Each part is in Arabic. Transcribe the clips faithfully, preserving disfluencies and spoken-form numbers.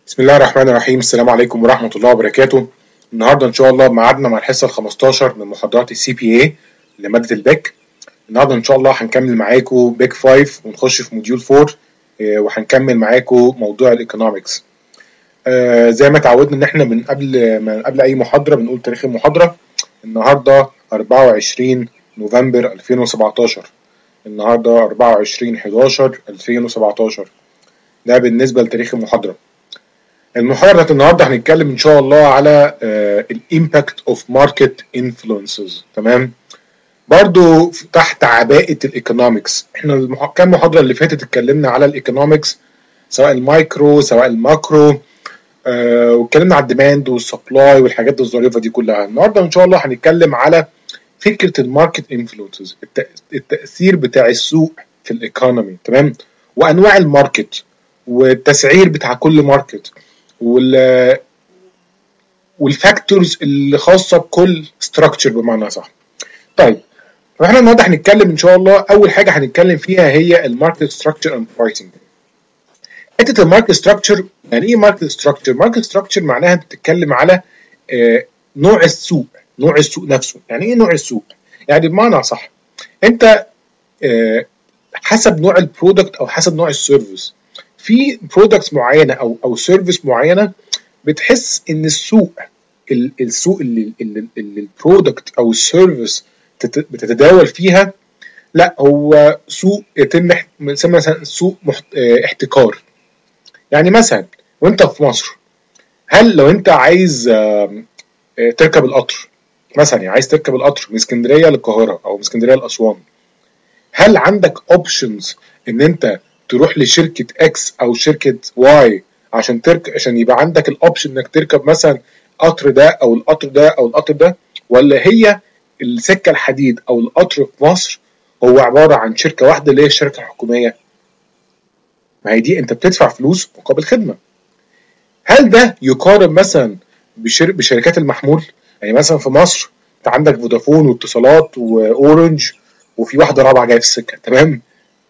بسم الله الرحمن الرحيم. السلام عليكم ورحمة الله وبركاته. النهارده إن شاء الله ميعادنا مع الحصة الخمستاشر من محاضرات السي بي اي لمادة البيك. النهارده إن شاء الله هنكمل معاكم بيك خمسة ونخش في موديول أربعة، وهنكمل معاكم موضوع الايكونومكس. آه زي ما اتعودنا إن إحنا من قبل من قبل أي محاضرة بنقول تاريخ المحاضرة. النهارده أربعة وعشرين نوفمبر ألفين وسبعتاشر. النهارده أربعة وعشرين حداشر ألفين وسبعتاشر. ده بالنسبة لتاريخ المحاضرة. المحاضرة النهارده هنتكلم ان شاء الله على الامباكت اوف ماركت انفلونسز. تمام، برضو تحت عباءة الايكونومكس. احنا المح... كام محاضرة اللي فاتت اتكلمنا على الايكونومكس، سواء المايكرو سواء الماكرو، آه واتكلمنا على الديماند والسبلاي والحاجات الظريفة دي كلها. النهارده ان شاء الله هنتكلم على فكرة الماركت انفلونسز، الت... التأثير بتاع السوق في الايكونومي. تمام، وانواع الماركت والتسعير بتاع كل ماركت وال والفاكتورز اللي خاصه بكل ستراكشر بمعنى صح. طيب، فاحنا النهارده هنتكلم ان شاء الله. اول حاجه هنتكلم فيها هي الماركت ستراكشر اند برايسنج. حته الماركت ستراكشر، يعني ايه ماركت ستراكشر؟ ماركت ستراكشر معناها انت بتتكلم على آه نوع السوق، نوع السوق نفسه. يعني ايه نوع السوق؟ يعني بمعنى صح، انت آه حسب نوع البرودكت او حسب نوع السيرفيس، في برودكتس معينه او او سيرفيس معينه بتحس ان السوق السوق اللي البرودكت او السيرفيس بتتداول فيها، لا هو سوق يتم مثلا سوق احتكار. يعني مثلا وانت في مصر، هل لو انت عايز تركب القطر مثلا، يعني عايز تركب القطر من اسكندريه للقاهره او من اسكندريه لاسوان، هل عندك اوبشنز ان انت تروح لشركه اكس او شركه واي عشان تركب، عشان يبقى عندك الاوبشن انك تركب مثلا القطر ده او القطر ده او القطر ده؟ ولا هي السكه الحديد او القطر في مصر هو عباره عن شركه واحده اللي هي الشركه الحكوميه؟ ما هي دي انت بتدفع فلوس مقابل خدمه. هل ده يقارن مثلا بشر... بشركات المحمول؟ يعني مثلا في مصر انت عندك فودافون واتصالات واورنج وفي واحده رابعه جايه في السكه. تمام،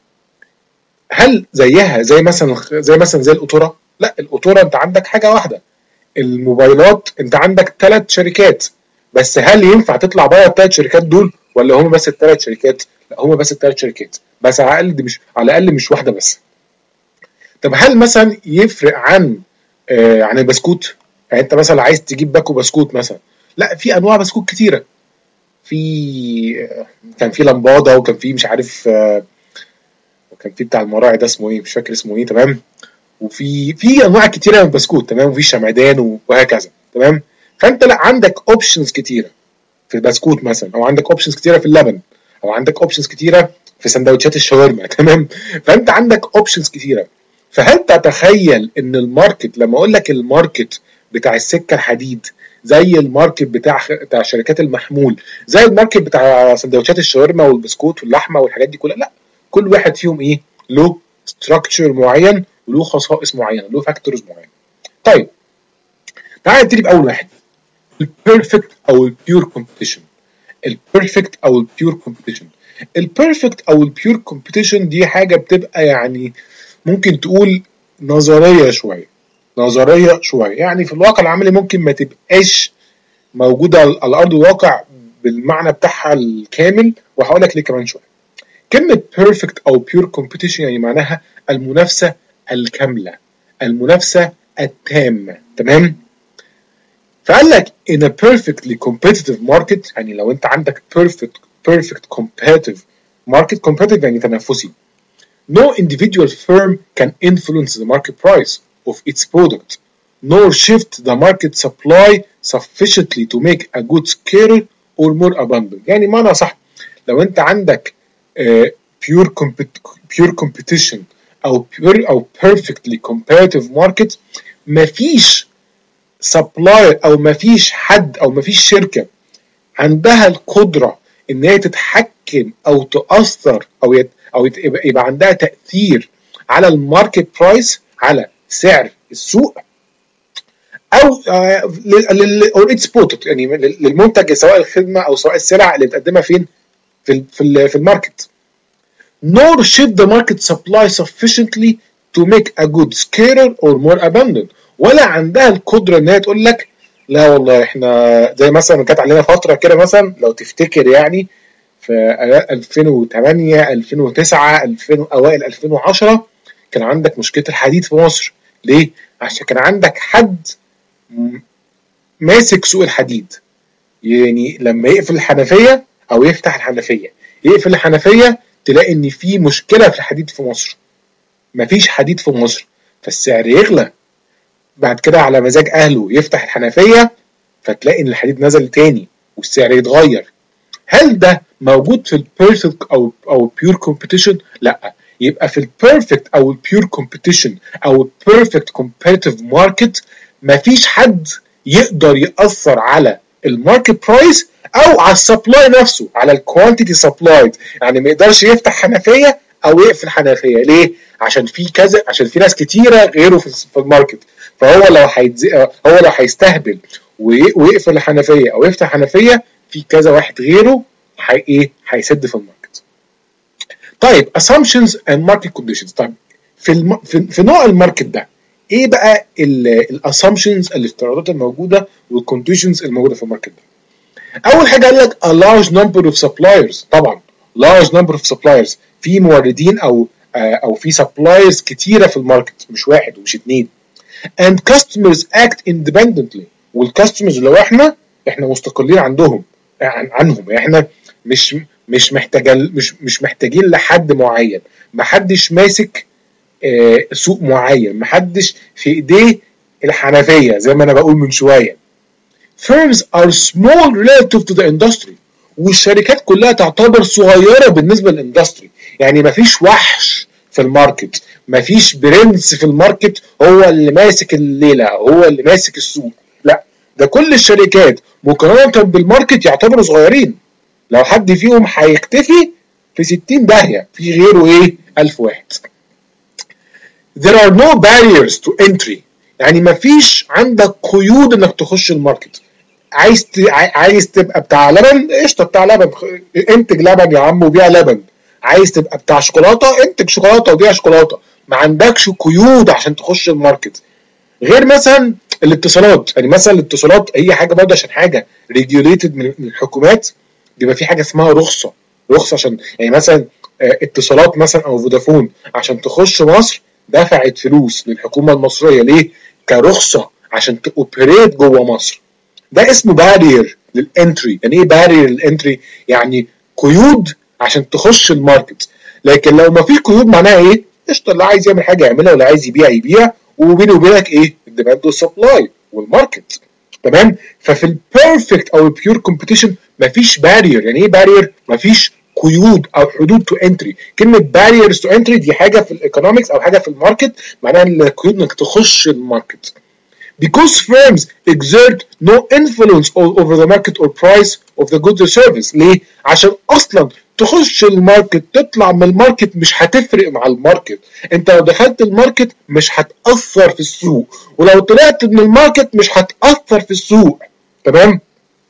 هل زيها زي مثلا زي مثلا زي القطوره؟ لا، القطوره انت عندك حاجه واحده. الموبايلات انت عندك ثلاث شركات بس، هل ينفع تطلع بره الثلاث شركات دول ولا هم بس الثلاث شركات؟ لا، هم بس الثلاث شركات بس، على الاقل دي مش على الاقل مش واحده بس. طب هل مثلا يفرق عن آه عن البسكوت؟ يعني انت مثلا عايز تجيب باكو بسكوت مثلا، لا، في انواع بسكوت كتيره. في آه كان في لمباده، وكان في مش عارف آه وكان في بتاع المراعي ده اسمه ايه، مش فاكر اسمه ايه. تمام، وفي في انواع كتيره من البسكوت. تمام، وفي شمعدان وهكذا. تمام، فانت لا عندك اوبشنز كتيره في البسكوت مثلا، او عندك اوبشنز كتيره في اللبن، او عندك اوبشنز كتيره في سندوتشات الشاورما. تمام، فانت عندك اوبشنز كتيره. فهل تتخيل ان الماركت، لما اقول لك الماركت بتاع السكه الحديد زي الماركت بتاع بتاع شركات المحمول زي الماركت بتاع سندوتشات الشاورما والبسكوت واللحمه والحاجات دي كلها؟ لا، كل واحد فيهم ايه، له ستراكشر معين وله خصائص معينه، له فاكتورز معينه. طيب، تعالى نبتدي باول واحد، البيرفكت او البيور كومبيتيشن. البيرفكت او البيور كومبيتيشن البيرفكت او البيور كومبيتيشن دي حاجه بتبقى يعني ممكن تقول نظريه شويه نظريه شويه يعني في الواقع العملي ممكن ما تبقاش موجوده على ارض الواقع بالمعنى بتاعها الكامل، وهقول لك ليه كمان شويه. كلمه بيرفكت او بيور كومبيتيشن يعني معناها المنافسه الكامله، المنافسه التامه. تمام، فقال لك in a perfectly competitive market، يعني لو انت عندك perfect perfect competitive market، competitive يعني تنافسي، no individual firm can influence the market price of its product nor shift the market supply sufficiently to make a good scarcer or more abundant. يعني معنى صح، لو انت عندك uh, pure compet- pure competition او pure او perfectly competitive market، مفيش سبلاير او مفيش حد او مفيش شركه عندها القدره ان هي تتحكم او تاثر او يت او يت يبقى عندها تاثير على الماركت برايس، على سعر السوق، او اور اتس برودكت، يعني للمنتج سواء الخدمه او سواء السلع اللي بتقدمها فين في في في الماركت. nor shift the market supply sufficiently to make a good scarcer or more abundant. ولا عندها القدره ان هي تقول لك لا والله احنا زي مثلا كانت علينا فتره كده مثلا لو تفتكر يعني في ألفين وثمانية ألفين وتسعة ألفين اوائل ألفين وعشرة كان عندك مشكله الحديد في مصر. ليه؟ عشان كان عندك حد ماسك سوق الحديد، يعني لما يقفل الحنفيه او يفتح الحنفيه، يقفل الحنفيه تلاقي ان في مشكله في الحديد في مصر، مفيش حديد في مصر فالسعر يغلى. بعد كده على مزاج اهله يفتح الحنفيه فتلاقي ان الحديد نزل تاني والسعر يتغير. هل ده موجود في البيرفكت او او البيور كومبيتيشن؟ لا. يبقى في البيرفكت او البيور كومبيتيشن او البيرفكت كومبيتيتيف ماركت مفيش حد يقدر ياثر على الماركت برايس او على السبلاي نفسه، على الكوانتيتي سبلايد. يعني ما يقدرش يفتح حنفيه او يقفل حنفيه. ليه؟ عشان في كذا، عشان في ناس كتيره غيره في الماركت. فهو لو هيتز... هو لو هيستهبل ويقفل الحنفيه او يفتح حنفيه في كذا واحد غيره هي ايه هيسد في الماركت. طيب assumptions and market conditions. طيب في الم... في, في نوع الماركت ده ايه بقى الاسامبشنز الافتراضات الموجوده والكونديشنز الموجوده في الماركت ده؟ اول حاجه قال لك a large number of suppliers. طبعا large number of suppliers، في موردين او او في suppliers كتيره في الماركت، مش واحد ومش اتنين. and customers act independently. والكاستمرز لو احنا احنا مستقلين عندهم عن عنهم، احنا مش مش محتاجين مش مش محتاجين لحد معين، محدش ماسك آه سوق معين، محدش في ايديه الحنفيه زي ما انا بقول من شويه. firms are small relative to the industry. والشركات كلها تعتبر صغيره بالنسبه للاندستري، يعني مفيش وحش في الماركت، مفيش برنس في الماركت هو اللي ماسك الليله، هو اللي ماسك السوق. لا، ده كل الشركات مقارنه بالماركت يعتبروا صغيرين. لو حد فيهم هيختفي في ستين داهيه في غيره ايه ألف واحد. there are no barriers to entry. يعني مفيش عندك قيود انك تخش الماركت. عايز ت... عايز تبقى بتاع لبن، قشطه بتاع لبن، انتج لبن يا عم وبيع لبن. عايز تبقى بتاع شوكولاته، انتج شوكولاته وبيع شوكولاته. ما عندكش قيود عشان تخش الماركت. غير مثلا الاتصالات، يعني مثلا الاتصالات هي حاجه برضه عشان حاجه ريجوليتد من الحكومات، بيبقى في حاجه اسمها رخصه. رخصه عشان يعني مثلا اتصالات مثلا او فودافون عشان تخش مصر دفعت فلوس للحكومه المصريه. ليه؟ كرخصه عشان تأوبريت جوه مصر. ده اسمه بارير للانتري. يعني ايه بارير للانتري؟ يعني قيود عشان تخش الماركت. لكن لو ما في قيود معناها ايه؟ قشطه، اللي عايز يعمل حاجه يعملها واللي عايز يبيع يبيع، وبيني وبينك ايه؟ الديماند والسبلاي والماركت. تمام؟ ففي البيرفكت او البيور كومبيتيشن مفيش بارير. يعني ايه بارير؟ مفيش قيود او حدود تو انتري. كلمه باريرز تو انتري دي حاجه في الايكونومكس او حاجه في الماركت، معناها القيود انك تخش الماركت. Because firms exert no influence over the market or price of the goods or service. ليه؟ عشان اصلا تخش الماركت تطلع من الماركت مش هتفرق مع الماركت. انت لو دخلت الماركت مش هتأثر في السوق، ولو طلعت من الماركت مش هتأثر في السوق. تمام؟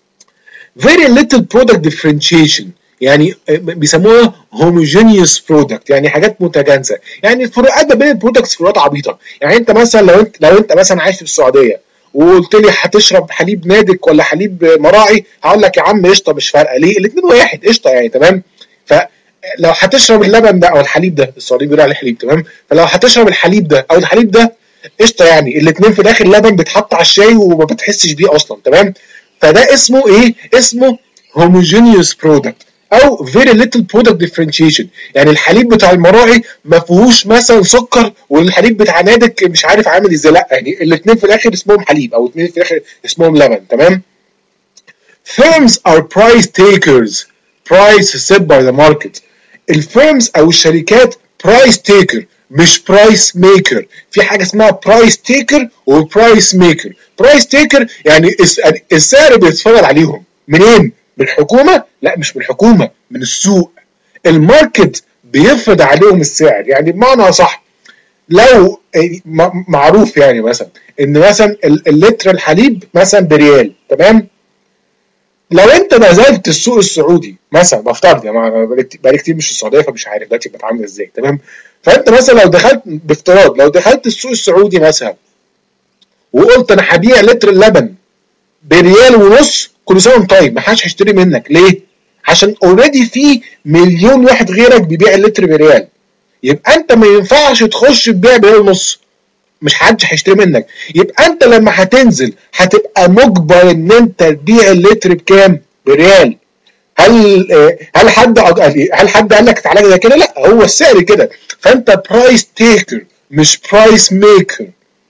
Very little product differentiation. يعني بيسموها homogeneous product، يعني حاجات متجانسه. يعني الفروقات ما بين البرودكتس فروقات عبيطه. يعني انت مثلا لو انت لو انت مثلا عايش في السعوديه وقلت لي هتشرب حليب نادك ولا حليب مراعي، هقول لك يا عم قشطه مش فارقه. ليه؟ الاثنين واحد، قشطه يعني. تمام؟ فلو هتشرب اللبن ده او الحليب ده، السعوديين بيقولوا عليه حليب، تمام؟ فلو هتشرب الحليب ده او الحليب ده قشطه، يعني الاثنين في الاخر لبن بيتحط على الشاي وما بتحسش بيه اصلا. تمام؟ فده اسمه ايه؟ اسمه homogeneous product او very little product differentiation. يعني الحليب بتاع المراعي ما فيهوش مثلا سكر والحليب بتاع نادك مش عارف عامل ازاي. لا، يعني الاثنين في الاخر اسمهم حليب او الاثنين في الاخر اسمهم لبن. تمام؟ firms are price takers. price set by the market. الفيرمز او الشركات price taker مش برايس ميكر. في حاجه اسمها برايس تيكر وبرايس ميكر. برايس تيكر يعني السعر بيتفرض عليهم منين؟ من الحكومه؟ لا، مش من الحكومه، من السوق. الماركت بيفرض عليهم السعر. يعني بمعنى صح، لو معروف يعني مثلا ان مثلا اللتر الحليب مثلا بريال، تمام؟ لو انت نزلت السوق السعودي مثلا، بفترض يعني بقالي كتير مش في السعوديه فمش عارف دلوقتي بتعامل ازاي. تمام؟ فانت مثلا لو دخلت بافتراض لو دخلت السوق السعودي مثلا وقلت انا هبيع لتر اللبن بريال ونص، كل سنه وانت طيب، ما حدش هيشتري منك. ليه؟ عشان اوريدي في مليون واحد غيرك بيبيع اللتر بريال، يبقى انت ما ينفعش تخش تبيع بريال ونص، مش حدش هيشتري منك. يبقى انت لما هتنزل هتبقى مجبر ان انت تبيع اللتر بكام؟ بريال. هل هل حد هل حد قال لك تعالى زي كده؟ لا، هو السعر كده. فانت برايس تيكر مش برايس ميكر.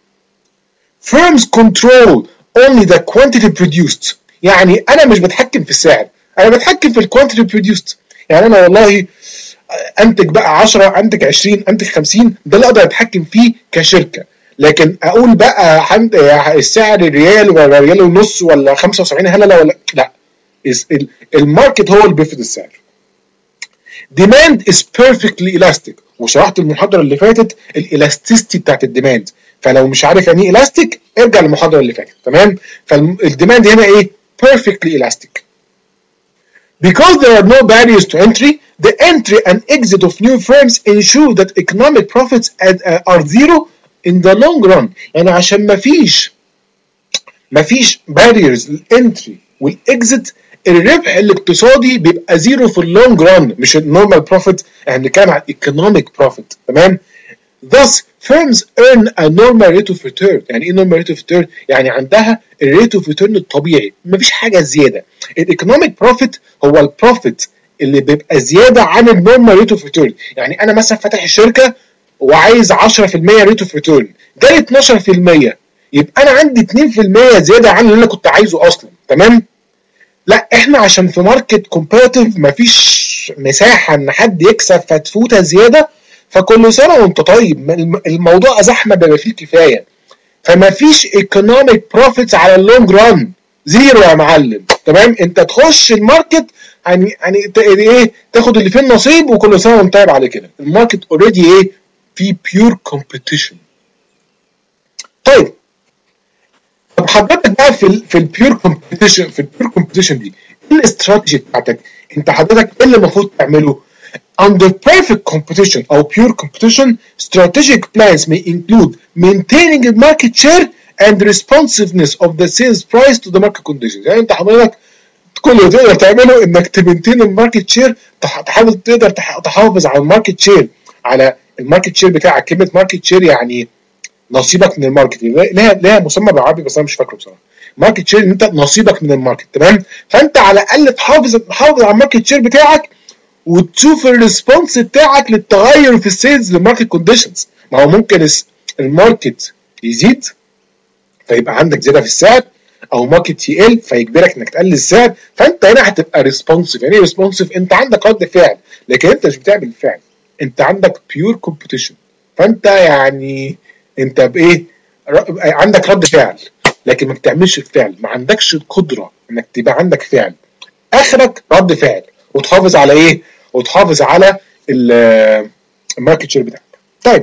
Firms control only the quantity produced. يعني انا مش بتحكم في السعر، انا بتحكم في الكوانتيتي produced. يعني انا والله انتج بقى عشرة، انتج عشرين، انتج خمسين، ده اللي اقدر اتحكم فيه كشركه. لكن اقول بقى السعر ريال ولا ريال ونص ولا خمسة وسبعين هلله ولا لا، الماركت هو اللي بيفرض السعر. demand is perfectly elastic، وشرحت المحاضره اللي فاتت الالاستيستي بتاعت الديماند. فلو مش عارف يعني ايه الاستيك ارجع للمحاضره اللي فاتت. تمام؟ فالديماند هنا ايه؟ perfectly elastic. Because there are no barriers to entry, the entry and exit of new firms ensure that economic profits are zero in the long run. يعني عشان ما فيش ما فيش barriers للentry والاكزit، الربح الاقتصادي بيبقى زيرو في اللونج ران، مش النورمال بروفيت، احنا بنتكلم عن ايكونوميك بروفيت. تمام؟ Thus firms earn a normal rate of return. يعني ايه normal rate of return؟ يعني عندها الريت اوف ريتيرن الطبيعي، مفيش حاجه زياده. الايكونوميك بروفيت هو البروفيت اللي بيبقى زياده عن النورمال ريت اوف ريتيرن. يعني انا مثلا فاتح الشركه وعايز عشرة في المية ريت اوف ريتيرن، جالي اتناشر في المية، يبقى انا عندي اتنين في المية زياده عن اللي انا كنت عايزه اصلا. تمام؟ لا، احنا عشان في ماركت كومبيتيتيف مفيش مساحه ان حد يكسب فتفوته زياده، فكل سنه وانت طيب، الموضوع زحمه بما فيه الكفايه، فما فيش ايكونوميك بروفيتس على اللونج ران، زيرو يا معلم. تمام؟ انت تخش الماركت يعني يعني ايه، تاخد اللي فيه النصيب وكل سنه وانت طيب. على كده الماركت اوريدي ايه؟ في بيور كومبيتيشن. طيب طب حضرتك بقى في ال في البيور كومبيتيشن، في البيور كومبيتيشن دي ايه الاستراتيجي بتاعتك؟ انت حضرتك ايه اللي المفروض تعمله؟ Under perfect competition or pure competition, strategic plans may include maintaining a market share and responsiveness of the sales price to the market conditions. يعني انت حضرتك كل اللي تقدر تعمله انك تمنتين الماركت شير، تحاول تقدر تحافظ على الماركت شير، على الماركت شير بتاعك. كلمه ماركت شير يعني نصيبك من الماركت، ليها ليها مسمى بالعربي بس انا مش فاكره بصراحه. ماركت شير ان انت نصيبك من الماركت. تمام؟ فانت على الاقل تحافظ تحافظ على الماركت شير بتاعك، وتشوف الريسبونس بتاعك للتغير في السيلز للماركت كونديشنز. ما هو ممكن الماركت يزيد فيبقى عندك زياده في السعر، او ماركت يقل فيجبرك انك تقلل السعر، فانت هنا هتبقى ريسبونسيف. يعني ايه ريسبونسيف؟ انت عندك رد فعل، لكن انت مش بتعمل فعل، انت عندك بيور كومبيتيشن. فانت يعني انت بايه؟ عندك رد فعل لكن ما بتعملش الفعل، ما عندكش القدره انك تبقى عندك فعل، اخرك رد فعل، وتحافظ على ايه؟ وتحافظ على الماركت شير بتاعك. طيب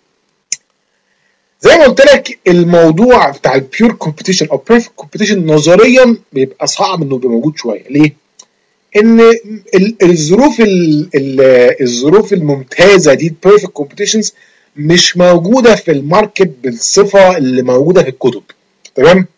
زي ما قلت لك الموضوع بتاع البيور كومبيتيشن او بيرفكت كومبيتيشن نظريا بيبقى صعب انه يبقى موجود شويه. ليه؟ ان الظروف الظروف الممتازه دي بيرفكت كومبيتيشنز مش موجوده في الماركت بالصفه اللي موجوده في الكتب. تمام؟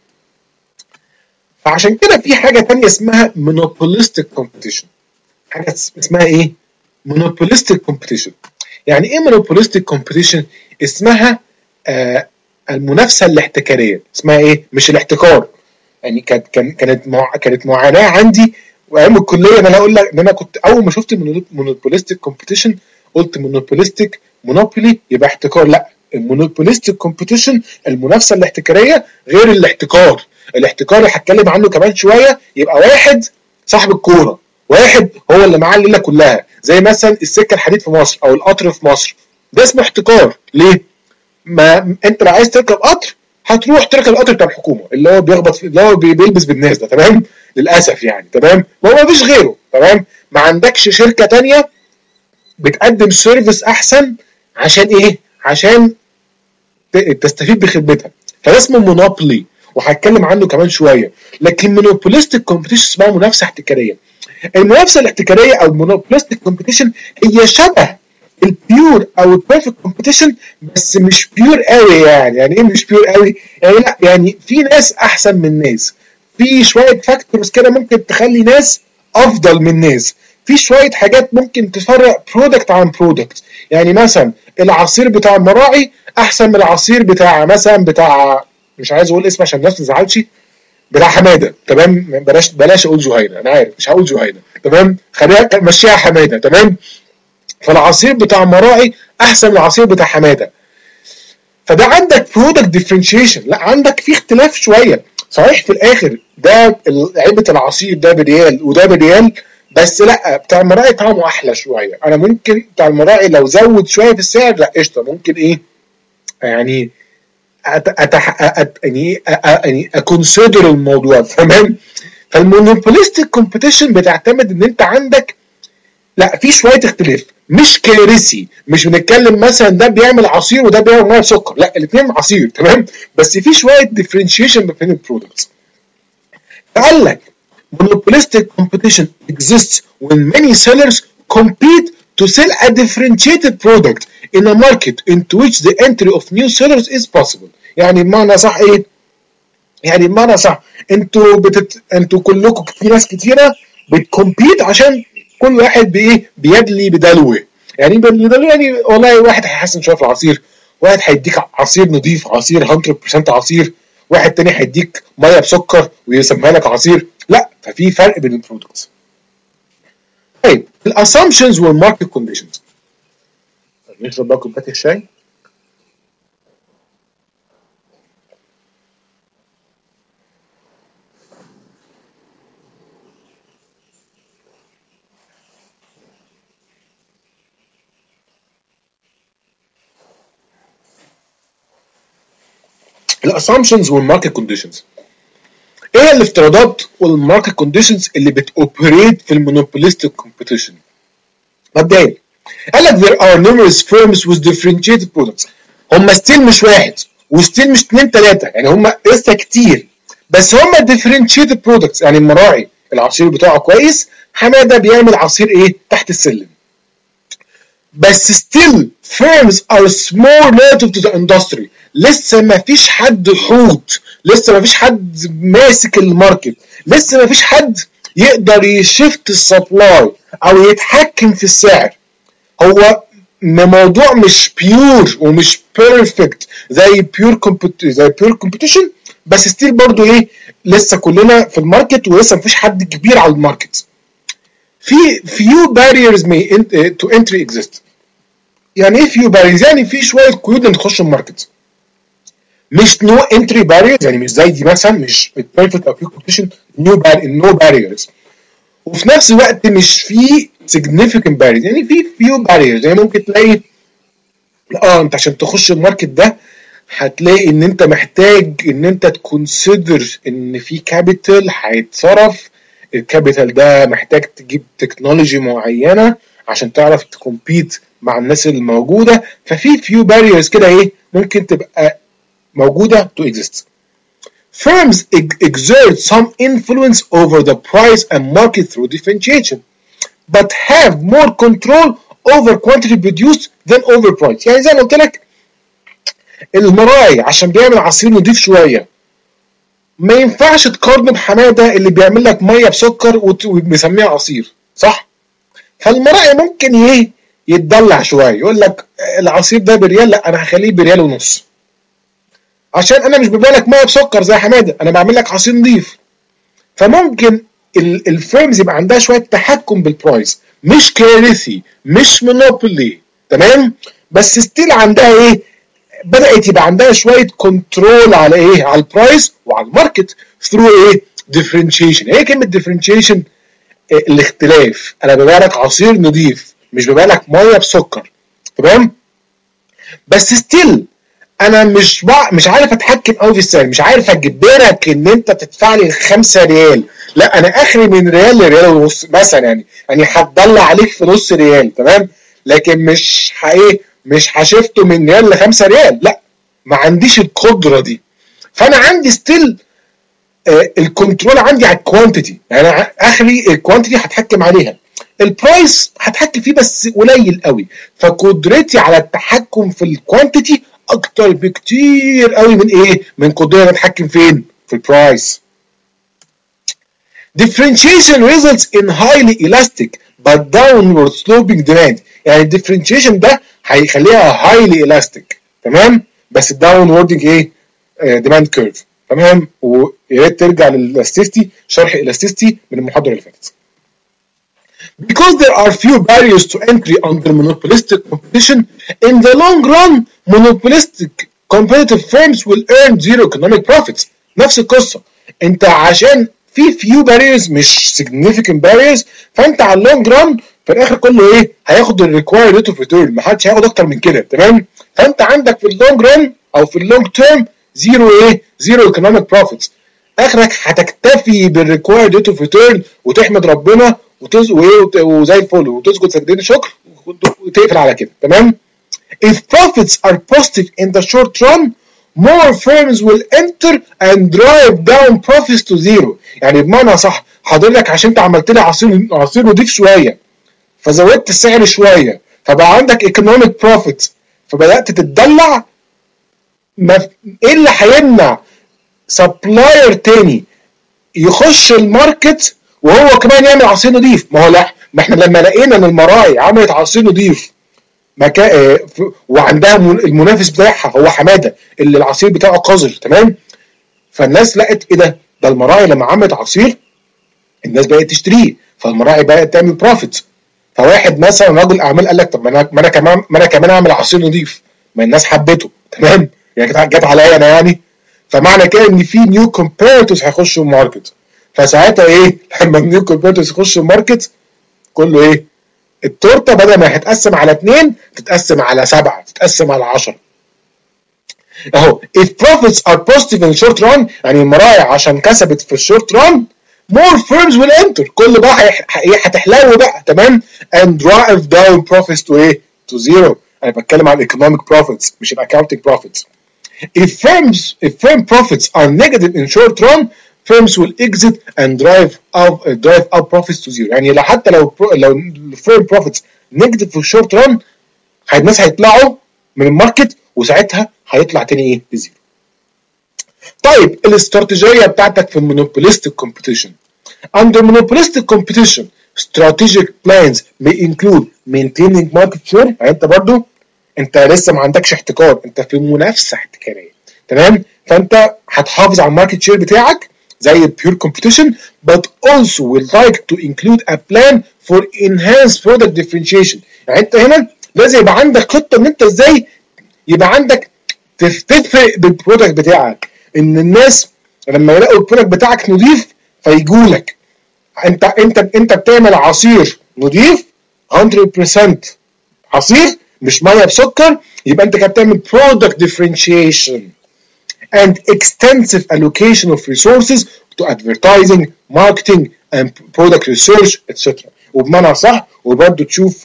فعشان كده في حاجه ثانيه اسمها monopolistic competition. حاجه اسمها ايه؟ monopolistic competition. يعني ايه monopolistic competition؟ اسمها آه المنافسه الاحتكاريه. اسمها ايه؟ مش الاحتكار. يعني كانت كانت مع... كانت معاناه عندي وايام الكليه ان انا اقول لك ان انا كنت اول ما شفت monopolistic competition قلت monopolistic monopoly يبقى احتكار. لا، المونوبوليستيك كومبيتيشن المنافسه الاحتكاريه غير الاحتكار. الاحتكار اللي هتكلم عنه كمان شويه يبقى واحد صاحب الكوره، واحد هو اللي معاه الليله كلها، زي مثلا السكه الحديد في مصر او القطر في مصر، ده اسمه احتكار. ليه؟ ما انت لو عايز تركب قطر هتروح تركب القطر بتاع الحكومه اللي هو بيخبط اللي هو بيلبس بالناس ده. تمام؟ للاسف يعني. تمام؟ ما هو مفيش غيره. تمام؟ ما عندكش شركه تانية بتقدم سيرفيس احسن عشان ايه؟ عشان تستفيد بخدمتها، فده اسمه مونوبولي وهتكلم عنه كمان شويه. لكن مونوبوليستيك كومبيتيشن اسمها منافسه احتكاريه. المنافسه الاحتكاريه او مونوبوليستيك كومبيتيشن هي شبه البيور او البيرفكت كومبيتيشن، بس مش بيور قوي. يعني يعني ايه مش بيور قوي؟ يعني لا، يعني في ناس احسن من ناس، في شويه فاكتورز كده ممكن تخلي ناس افضل من ناس، في شويه حاجات ممكن تفرق برودكت عن برودكت. يعني مثلا العصير بتاع المراعي احسن من العصير بتاع مثلا بتاع، مش عايز اقول اسم عشان الناس ما تزعلش، بتاع حماده. تمام، بلاش بلاش اقول زهيره، انا عارف مش هقول زهيره. تمام، خليها مشيها حماده. تمام، فالعصير بتاع مراعي احسن من العصير بتاع حماده. فده عندك برودكت ديفرنشيشن، لا عندك في اختلاف شويه. صحيح في الاخر ده علبه العصير ده بريال وده بريال، بس لا بتاع المراعي طعمه احلى شويه. انا ممكن بتاع المراعي لو زود شويه في السعر لا قشطه، ممكن ايه يعني أت أتح أت يعني يعني اكونسيدر الموضوع. تمام. فالمونوبوليستيك كومبيتيشن بتعتمد ان انت عندك لا في شويه اختلاف، مش كارثي. مش بنتكلم مثلا ده بيعمل عصير وده بيعمل ميه بسكر، لا الاثنين عصير. تمام، بس في شويه ديفرنشيشن بين البرودكتس. فقال لك monopolistic competition exists when many sellers compete to sell a differentiated product in a market into which the entry of new sellers is possible. يعني بمعنى صح ايه؟ يعني بمعنى صح انتوا بتت... انتوا كلكم في ناس كتيره بتكمبيت عشان كل واحد بايه بيدلي بدلوه. يعني بدلوه يعني والله واحد هيحسن شويه في العصير، واحد هيديك عصير نظيف، عصير مية بالمية عصير، واحد تاني هيديك ميه بسكر ويسميها لك عصير. لا، ففي فرق بين البرودكتس. طيب الاسامبشنز والماركت كونديشنز. نشرب بقى كوبايه الشاي. الاسامبشنز والماركت كونديشنز. ايه الافتراضات والماركت كونديشنز اللي بتوبريت في المونوبوليستيك كومبيتيشن؟ مبدئيا قال لك there are numerous firms with differentiated products. هم ستيل مش واحد وستيل مش اثنين ثلاثه، يعني هم لسه كتير، بس هم differentiated products. يعني المراعي العصير بتاعه كويس، حماده بيعمل عصير ايه تحت السلم. بس still firms are small relative to the industry. لسه ما فيش حد حوت، لسه ما فيش حد ماسك الماركت، لسه ما فيش حد يقدر يشفت السبلاي او يتحكم في السعر. هو موضوع مش بيور ومش بيرفكت زي بيور كومبت زي بيور كومبيتيشن، بس ستيل برضو ايه لسه كلنا في الماركت ولسه ما فيش حد كبير على الماركت. في few barriers may to entry exist. يعني ايه few barriers؟ يعني في شويه قيود ان تخش الماركت، مش no entry barriers. يعني مش زي دي مثلا، مش perfect او pure competition no bar no barriers. وفي نفس الوقت مش في significant barriers، يعني في few barriers. يعني ممكن تلاقي اه انت عشان تخش الماركت ده هتلاقي ان انت محتاج ان انت تكونسيدر ان في كابيتال هيتصرف، الكابيتال ده محتاج تجيب تكنولوجي معينه عشان تعرف تكمبيت مع الناس اللي موجوده. ففي فيو باريرز كده ايه ممكن تبقى موجوده to exist. Firms exert some influence over the price and market through differentiation, but have more control over quantity produced than over price. يعني زي ما قلت لك المراعي عشان بيعمل عصير نضيف شويه ما ينفعش تقارنه بحماده اللي بيعمل لك ميه بسكر وبيسميها عصير، صح؟ فالمراعي ممكن ايه يتدلع شويه، يقول لك العصير ده بريال، لا انا هخليه بريال ونص عشان انا مش ببيع لك ميه بسكر زي حماده، انا بعمل لك عصير نضيف. فممكن الفيرمز يبقى عندها شويه تحكم بالبرايس، مش كارثي مش مونوبولي. تمام، بس ستيل عندها ايه بدات يبقى عندها شويه كنترول على ايه على البرايس وعلى الماركت ثرو ايه ديفرنشيشن. ايه كلمه ديفرنشيشن؟ إيه الاختلاف. انا ببيع لك عصير نضيف مش ببيع لك ميه بسكر. تمام، بس ستيل انا مش بع... مش عارف اتحكم قوي في السعر، مش عارف اجبرك ان انت تدفع لي خمسة ريال، لا انا اخري من ريال لريال ونص مثلا. يعني يعني هتدلع عليك في نص ريال. تمام، لكن مش ايه مش هشفته من ريال لخمسة ريال، لا ما عنديش القدره دي. فانا عندي ستيل آه الكنترول عندي على الكوانتيتي، يعني انا اخري الكوانتيتي هتحكم عليها، البرايس هتحكم فيه بس قليل قوي، فقدرتي على التحكم في الكوانتيتي اكتر بكتير قوي من ايه؟ من قدرتي اتحكم فين؟ في البرايس. differentiation results in highly elastic but downward sloping demand. يعني الديفرنشيشن ده هيخليها highly elastic تمام، بس downward ايه؟ ديماند كيرف تمام. ويا ريت ترجع للاستيستي، شرح الاستيستي من المحاضره اللي فاتت. Because there are few barriers to entry under monopolistic competition, in the long run, monopolistic competitive firms will earn zero economic profits. نفس القصة. انت عشان في few barriers مش significant barriers، فانت على اللونج ران في الاخر كله ايه؟ هياخد ال required rate of return، محدش هياخد اكتر من كده تمام؟ فانت عندك في اللونج ران او في اللونج تيرم زيرو ايه؟ زيرو economic profits. اخرك هتكتفي بالريكوايرد ريت اوف ريتيرن وتحمد ربنا وتز... وزي الفل وتسجد سجدين شكر وتقفل على كده تمام. If profits are positive in the short run, more firms will enter and drive down profits to zero. يعني بمعنى صح حضرتك عشان انت عملت لي عصير عصير نضيف شويه فزودت السعر شويه فبقى عندك economic profit فبدات تتدلع، ما ايه اللي هيمنع سبلاير تاني يخش الماركت وهو كمان يعمل عصير نضيف؟ ما هو لا، ما احنا لما لقينا ان المراعي عملت عصير نضيف مكا... وعندها المنافس بتاعها هو حماده اللي العصير بتاعه قذر تمام، فالناس لقت ايه ده؟ ده المراعي لما عملت عصير الناس بقت تشتريه، فالمراعي بقت تعمل بروفيت. فواحد مثلا رجل اعمال قال لك طب ما انا ما انا كمان ما انا كمان اعمل عصير نضيف، ما الناس حبته تمام، يعني جت عليا انا يعني، فمعنى كده ان في نيو كومبيرتورز هيخشوا الماركت، فساعتها ايه؟ لما النيو كومبيرتورز يخشوا الماركت كله ايه؟ التورته بدل ما هتتقسم على اثنين تتقسم على سبعه، تتقسم على عشرة. اهو if profits are positive in short run، يعني المراعي عشان كسبت في الشورت ران more firms will enter، كل بقى هتحلو بقى تمام and drive down profits to ايه؟ to zero. انا بتكلم عن economic profits مش accounting profits. If firms if firm profits are negative in short run, firms will exit and drive up uh, drive up profits to zero. يعني لو حتى لو لو firm profits negative في الشورت ران الناس هيطلعوا من الماركت وساعتها هيطلع تاني ايه؟ لزيرو. طيب الاستراتيجيه بتاعتك في المونوبوليستيك كومبيتيشن. Under monopolistic competition, strategic plans may include maintaining market share. يعني انت برضو انت لسه ما عندكش احتكار، انت في منافسه احتكاريه تمام، فانت هتحافظ على الماركت شير بتاعك زي البيور كومبيتيشن but also would like to include a plan for enhanced product differentiation. يعني انت هنا لازم يبقى عندك خطه ان انت ازاي يبقى عندك تفرق بالبرودكت بتاعك، ان الناس لما يلاقوا البرودكت بتاعك نضيف فيجوا لك. انت انت انت بتعمل عصير نضيف مية بالمية عصير مش ميه بسكر، يبقى انت كده بتعمل product differentiation and extensive allocation of resources to advertising, marketing and product research et cetera. وبمعنى صح وبرضه تشوف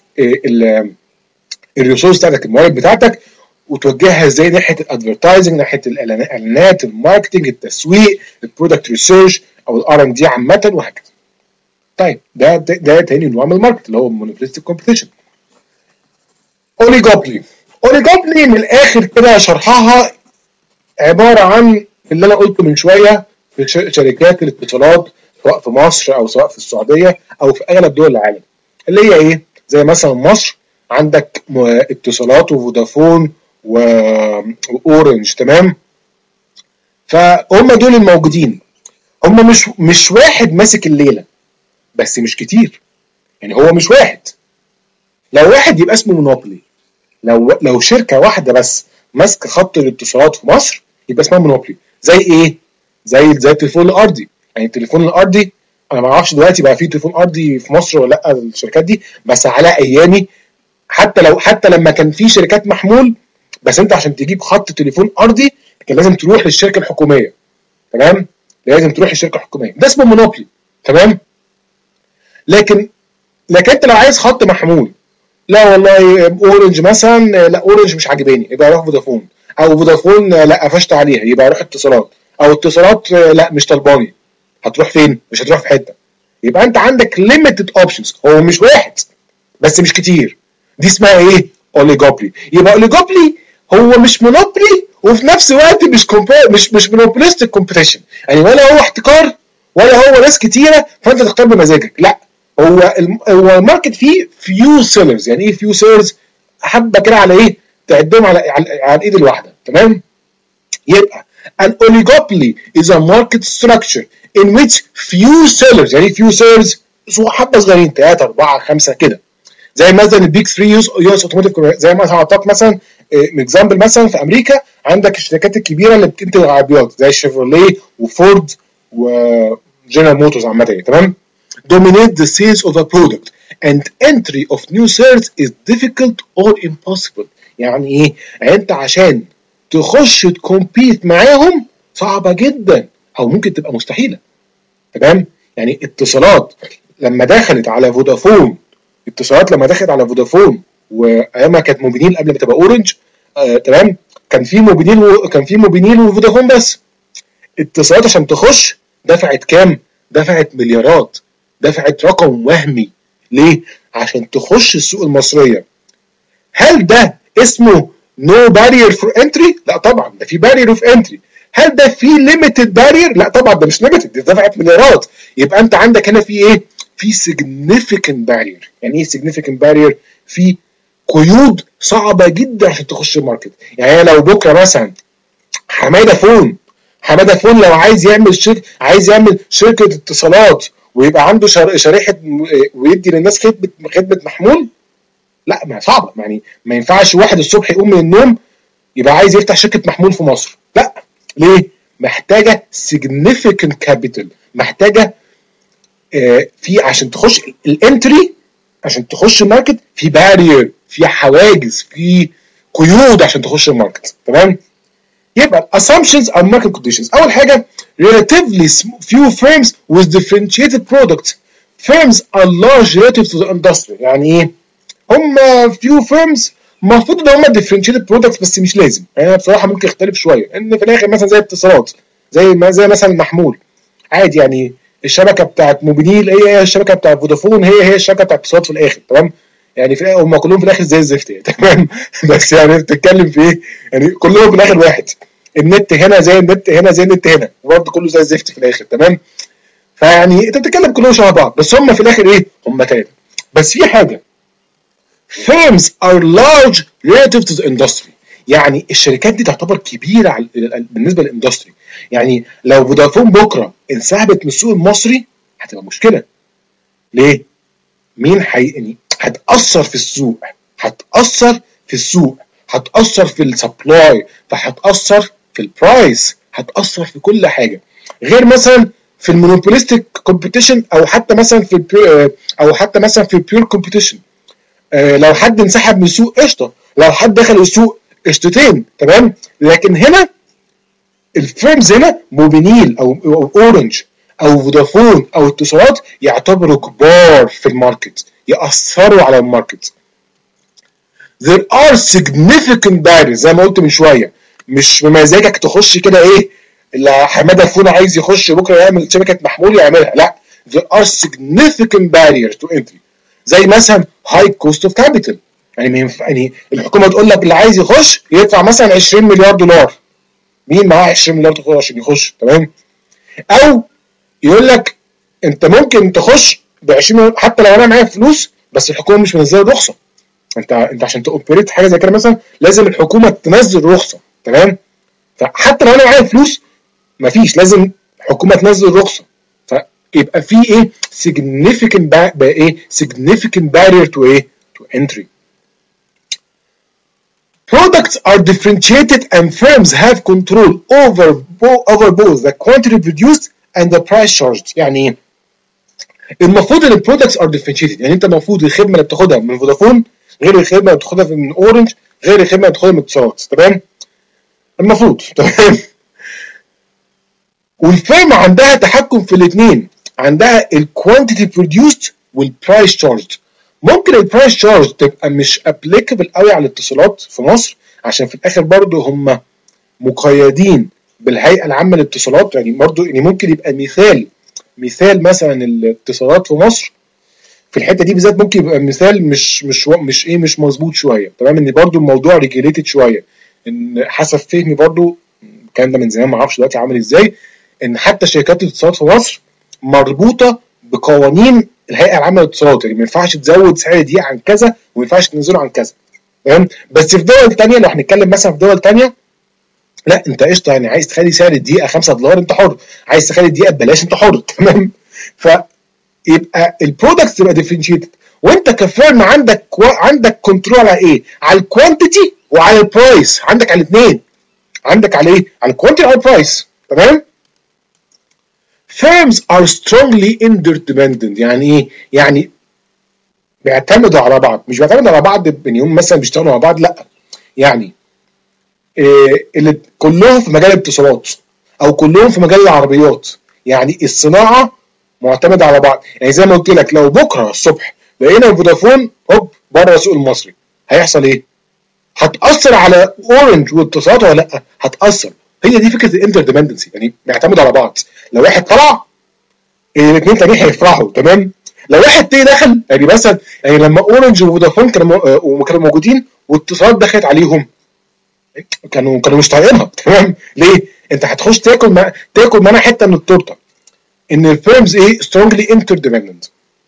الريسورس بتاعتك الموارد بتاعتك وتوجهها ازاي ناحيه الادفرتايزنج، ناحيه الاعلانات، الماركتنج، التسويق، البرودكت ريسيرش او الار ان دي عامه وهكذا. طيب ده ده, ده تاني نوع من الماركت اللي هو المونوبوليستيك كومبيتيشن. اوليجوبولي. اوليجوبولي من الاخر كده شرحها عباره عن اللي انا قلته من شويه في شركات الاتصالات سواء في مصر او سواء في السعوديه او في اغلب دول العالم، اللي هي ايه؟ زي مثلا مصر عندك اتصالات وفودافون واورنج تمام، فهم دول الموجودين، هم مش مش واحد ماسك الليله بس مش كتير، يعني هو مش واحد، لو واحد يبقى اسمه مونوبولي، لو لو شركه واحده بس ماسكه خط الاتصالات في مصر يبقى اسمها مونوبولي. زي ايه؟ زي زي التليفون الارضي، يعني التليفون الارضي انا ما اعرفش دلوقتي بقى في تليفون ارضي في مصر ولا لا الشركات دي، بس على ايامي حتى لو حتى لما كان في شركات محمول بس انت عشان تجيب خط تليفون ارضي كان لازم تروح للشركه الحكوميه تمام، لازم تروح للشركه الحكوميه، ده اسمه مونوبولي تمام. لكن لكن انت لو عايز خط محمول لا والله اورنج مثلا لا اورنج مش عاجباني يبقى اروح فودافون، او فودافون لا قفشت عليها يبقى اروح اتصالات، او اتصالات لا مش طلباني، هتروح فين؟ مش هتروح في حته، يبقى انت عندك limited options. هو مش واحد بس مش كتير، دي اسمها ايه؟ اوليجوبلي. يبقى اوليجوبلي هو مش مونوبولي وفي نفس الوقت مش كومبا مش مش مونوبوليستيك كومبيتيشن، يعني ولا هو احتكار ولا هو ناس كتيره فانت تختار بمزاجك، لا هو الم... هو الماركت فيه فيو سيلرز. يعني ايه فيو سيلرز؟ حبه كده على ايه؟ تعدهم على على, على الايد الواحده، تمام؟ يبقى an oligopoly is a market structure in which few sellers، يعني few sellers حبه صغيرين ثلاثه اربعه خمسه كده، زي مثلا البيك ثلاثة يو اس اوتوموتيف، زي مثلا اعطاك مثلا اكزامبل مثلا في امريكا عندك الشركات الكبيره اللي بتنتج العربيات زي شيفروليه وفورد وجنرال موتورز عامه، تمام؟ dominate the sales of a product and entry of new sales is difficult or impossible. يعني ايه؟ يعني انت عشان تخش تكومبيت معاهم صعبه جدا او ممكن تبقى مستحيله، تمام؟ يعني اتصالات لما دخلت على فودافون اتصالات لما دخلت على فودافون وايامها كانت موبينيل قبل ما تبقى اورنج، آه، تمام؟ كان في موبينيل و... كان في موبينيل وفودافون بس. اتصالات عشان تخش دفعت كام؟ دفعت مليارات، دفعت رقم وهمي. ليه؟ عشان تخش السوق المصريه. هل ده اسمه no barrier for entry؟ لا طبعا ده في barrier of entry. هل ده في limited barrier؟ لا طبعا ده مش limited، دي دفعت مليارات. يبقى انت عندك هنا في ايه؟ في significant barrier. يعني ايه significant barrier؟ في قيود صعبه جدا عشان تخش الماركت. يعني لو بكره مثلا حماده فون حماده فون لو عايز يعمل شركه عايز يعمل شركه اتصالات ويبقى عنده شريحه ويدي للناس خدمه خدمه محمول، لا ما صعبه. يعني ما ينفعش واحد الصبح يقوم من النوم يبقى عايز يفتح شركه محمول في مصر، لا. ليه؟ محتاجه significant capital، محتاجه آه في عشان تخش الانتري، عشان تخش الماركت في بارير، في حواجز، في قيود عشان تخش الماركت، تمام؟ يبقى assumptions are market conditions. اول حاجه relatively few firms with differentiated products. firms are large relative to the industry. يعني ايه؟ هم few firms المفروض ان هم differentiated products بس مش لازم. يعني انا بصراحه ممكن اختلف شويه ان في الاخر مثلا زي اتصالات زي ما زي مثلا المحمول عادي، يعني الشبكه بتاعت موبينيل هي هي الشبكه بتاعت فودافون هي هي الشبكه بتاعت اتصالات في الاخر، تمام؟ يعني في الاخر هم كلهم في الاخر زي الزفت يعني، تمام؟ بس يعني بتتكلم في ايه؟ يعني كلهم في الاخر واحد، النت هنا زي النت هنا زي النت هنا وبرضه كله زي الزفت في الاخر، تمام؟ فيعني انت بتتكلم كلهم شبه بعض بس هم في الاخر ايه؟ هم ثلاثه. بس في حاجه firms are large relative to the industry. يعني الشركات دي تعتبر كبيره بالنسبه للاندستري. يعني لو فودافون بكره انسحبت من السوق المصري هتبقى مشكله. ليه؟ مين حي... يعني هتاثر في السوق، هتاثر في السوق هتاثر في السبلاي، فهتاثر في البرايس، هتاثر في كل حاجه. غير مثلا في المونوبوليستيك كومبيتيشن او حتى مثلا في البيور او حتى مثلا في البيور كومبيتيشن. آه لو حد انسحب من السوق قشطه، لو حد دخل السوق قشطتين، تمام؟ لكن هنا الفيرمز هنا موبينيل او او اورنج او فودافون او اتصالات يعتبروا كبار في الماركت، ياثروا على الماركت. there are significant barriers زي ما قلت من شويه، مش بمزاجك تخش كده ايه اللي حماده فون عايز يخش بكره يعمل شبكه محمول يعملها، لا. there are significant barriers to entry زي مثلا high cost of capital. يعني يعني الحكومه تقول لك اللي عايز يخش يدفع مثلا عشرين مليار دولار. مين معاه عشرين مليار دولار عشان يخش، تمام؟ او يقول لك انت ممكن تخش ب عشرين مليار حتى لو انا معايا فلوس بس الحكومه مش منزله رخصه. انت انت عشان تاوبريت حاجه زي كده مثلا لازم الحكومه تنزل رخصه، تمام؟ فحتى لو انا معايا فلوس مفيش، لازم الحكومه تنزل رخصه. فيبقى في ايه significant بقى ايه significant barrier to ايه to entry. Products are differentiated and firms have control over over both the quantity produced and the price charged. يعني ايه؟ المفروض ان البرودكتس ار differentiated، يعني انت المفروض الخدمه اللي بتاخدها من فودافون غير الخدمه اللي بتاخدها من اورنج غير الخدمه اللي بتاخدها من اتصالات، تمام؟ المفروض، تمام؟ والفيرم عندها تحكم في الاثنين، عندها الكوانتيتي بروديوست والبرايس تشارج. ممكن البرايس تشارج تبقى مش ابليكابل قوي على الاتصالات في مصر عشان في الاخر برضو هم مقيدين بالهيئه العامه للاتصالات. يعني برضو يعني ممكن يبقى مثال مثال مثلا الاتصالات في مصر في الحته دي بالذات ممكن يبقى مثال مش مش مش ايه مش مظبوط شويه، تمام؟ ان برضو الموضوع ريجيليتد شويه، ان حسب فهمي برضو الكلام ده من زمان ما اعرفش دلوقتي عامل ازاي، ان حتى شركات الاتصالات في مصر مربوطه بقوانين الهيئه العامه للاتصالات، يعني ما ينفعش تزود سعر دقيقه عن كذا وما ينفعش تنزله عن كذا، تمام؟ بس في دول ثانيه لو هنتكلم مثلا في دول ثانيه لا انت قشطه، يعني عايز تخلي سعر الدقيقه خمسة دولار انت حر، عايز تخلي الدقيقه ببلاش انت حر، تمام؟ فيبقى البرودكت تبقى ديفرنشيتد، وانت كفيرم عندك عندك كنترول على ايه؟ على الكوانتيتي وعلى البرايس، عندك على الاثنين، عندك على ايه؟ على الكوانتيتي وعلى البرايس، تمام؟ firms are strongly interdependent، يعني ايه؟ يعني بيعتمدوا على بعض، مش بيعتمدوا على بعض بان هم مثلا بيشتغلوا مع بعض، لا، يعني إيه اللي كلهم في مجال الاتصالات او كلهم في مجال العربيات، يعني الصناعه معتمده على بعض. يعني زي ما قلت لك لو بكره الصبح لقينا فودافون هوب بره السوق المصري هيحصل ايه؟ هتاثر على اورنج واتصالات ولا لا؟ هتاثر. هي دي فكره الانترديبندنسي، يعني بيعتمدوا على بعض، لو واحد طلع الاثنين تانيين هيفرحوا، تمام؟ لو واحد تاني دخل، يعني مثلا يعني لما اورنج وفودافون كانوا كانوا موجودين واتصالات دخلت عليهم كانوا كانوا مش طايقينها، تمام؟ ليه؟ انت هتخش تاكل ما تاكل معانا حته من التورته. ان الفيرمز ايه؟ strongly interdependent.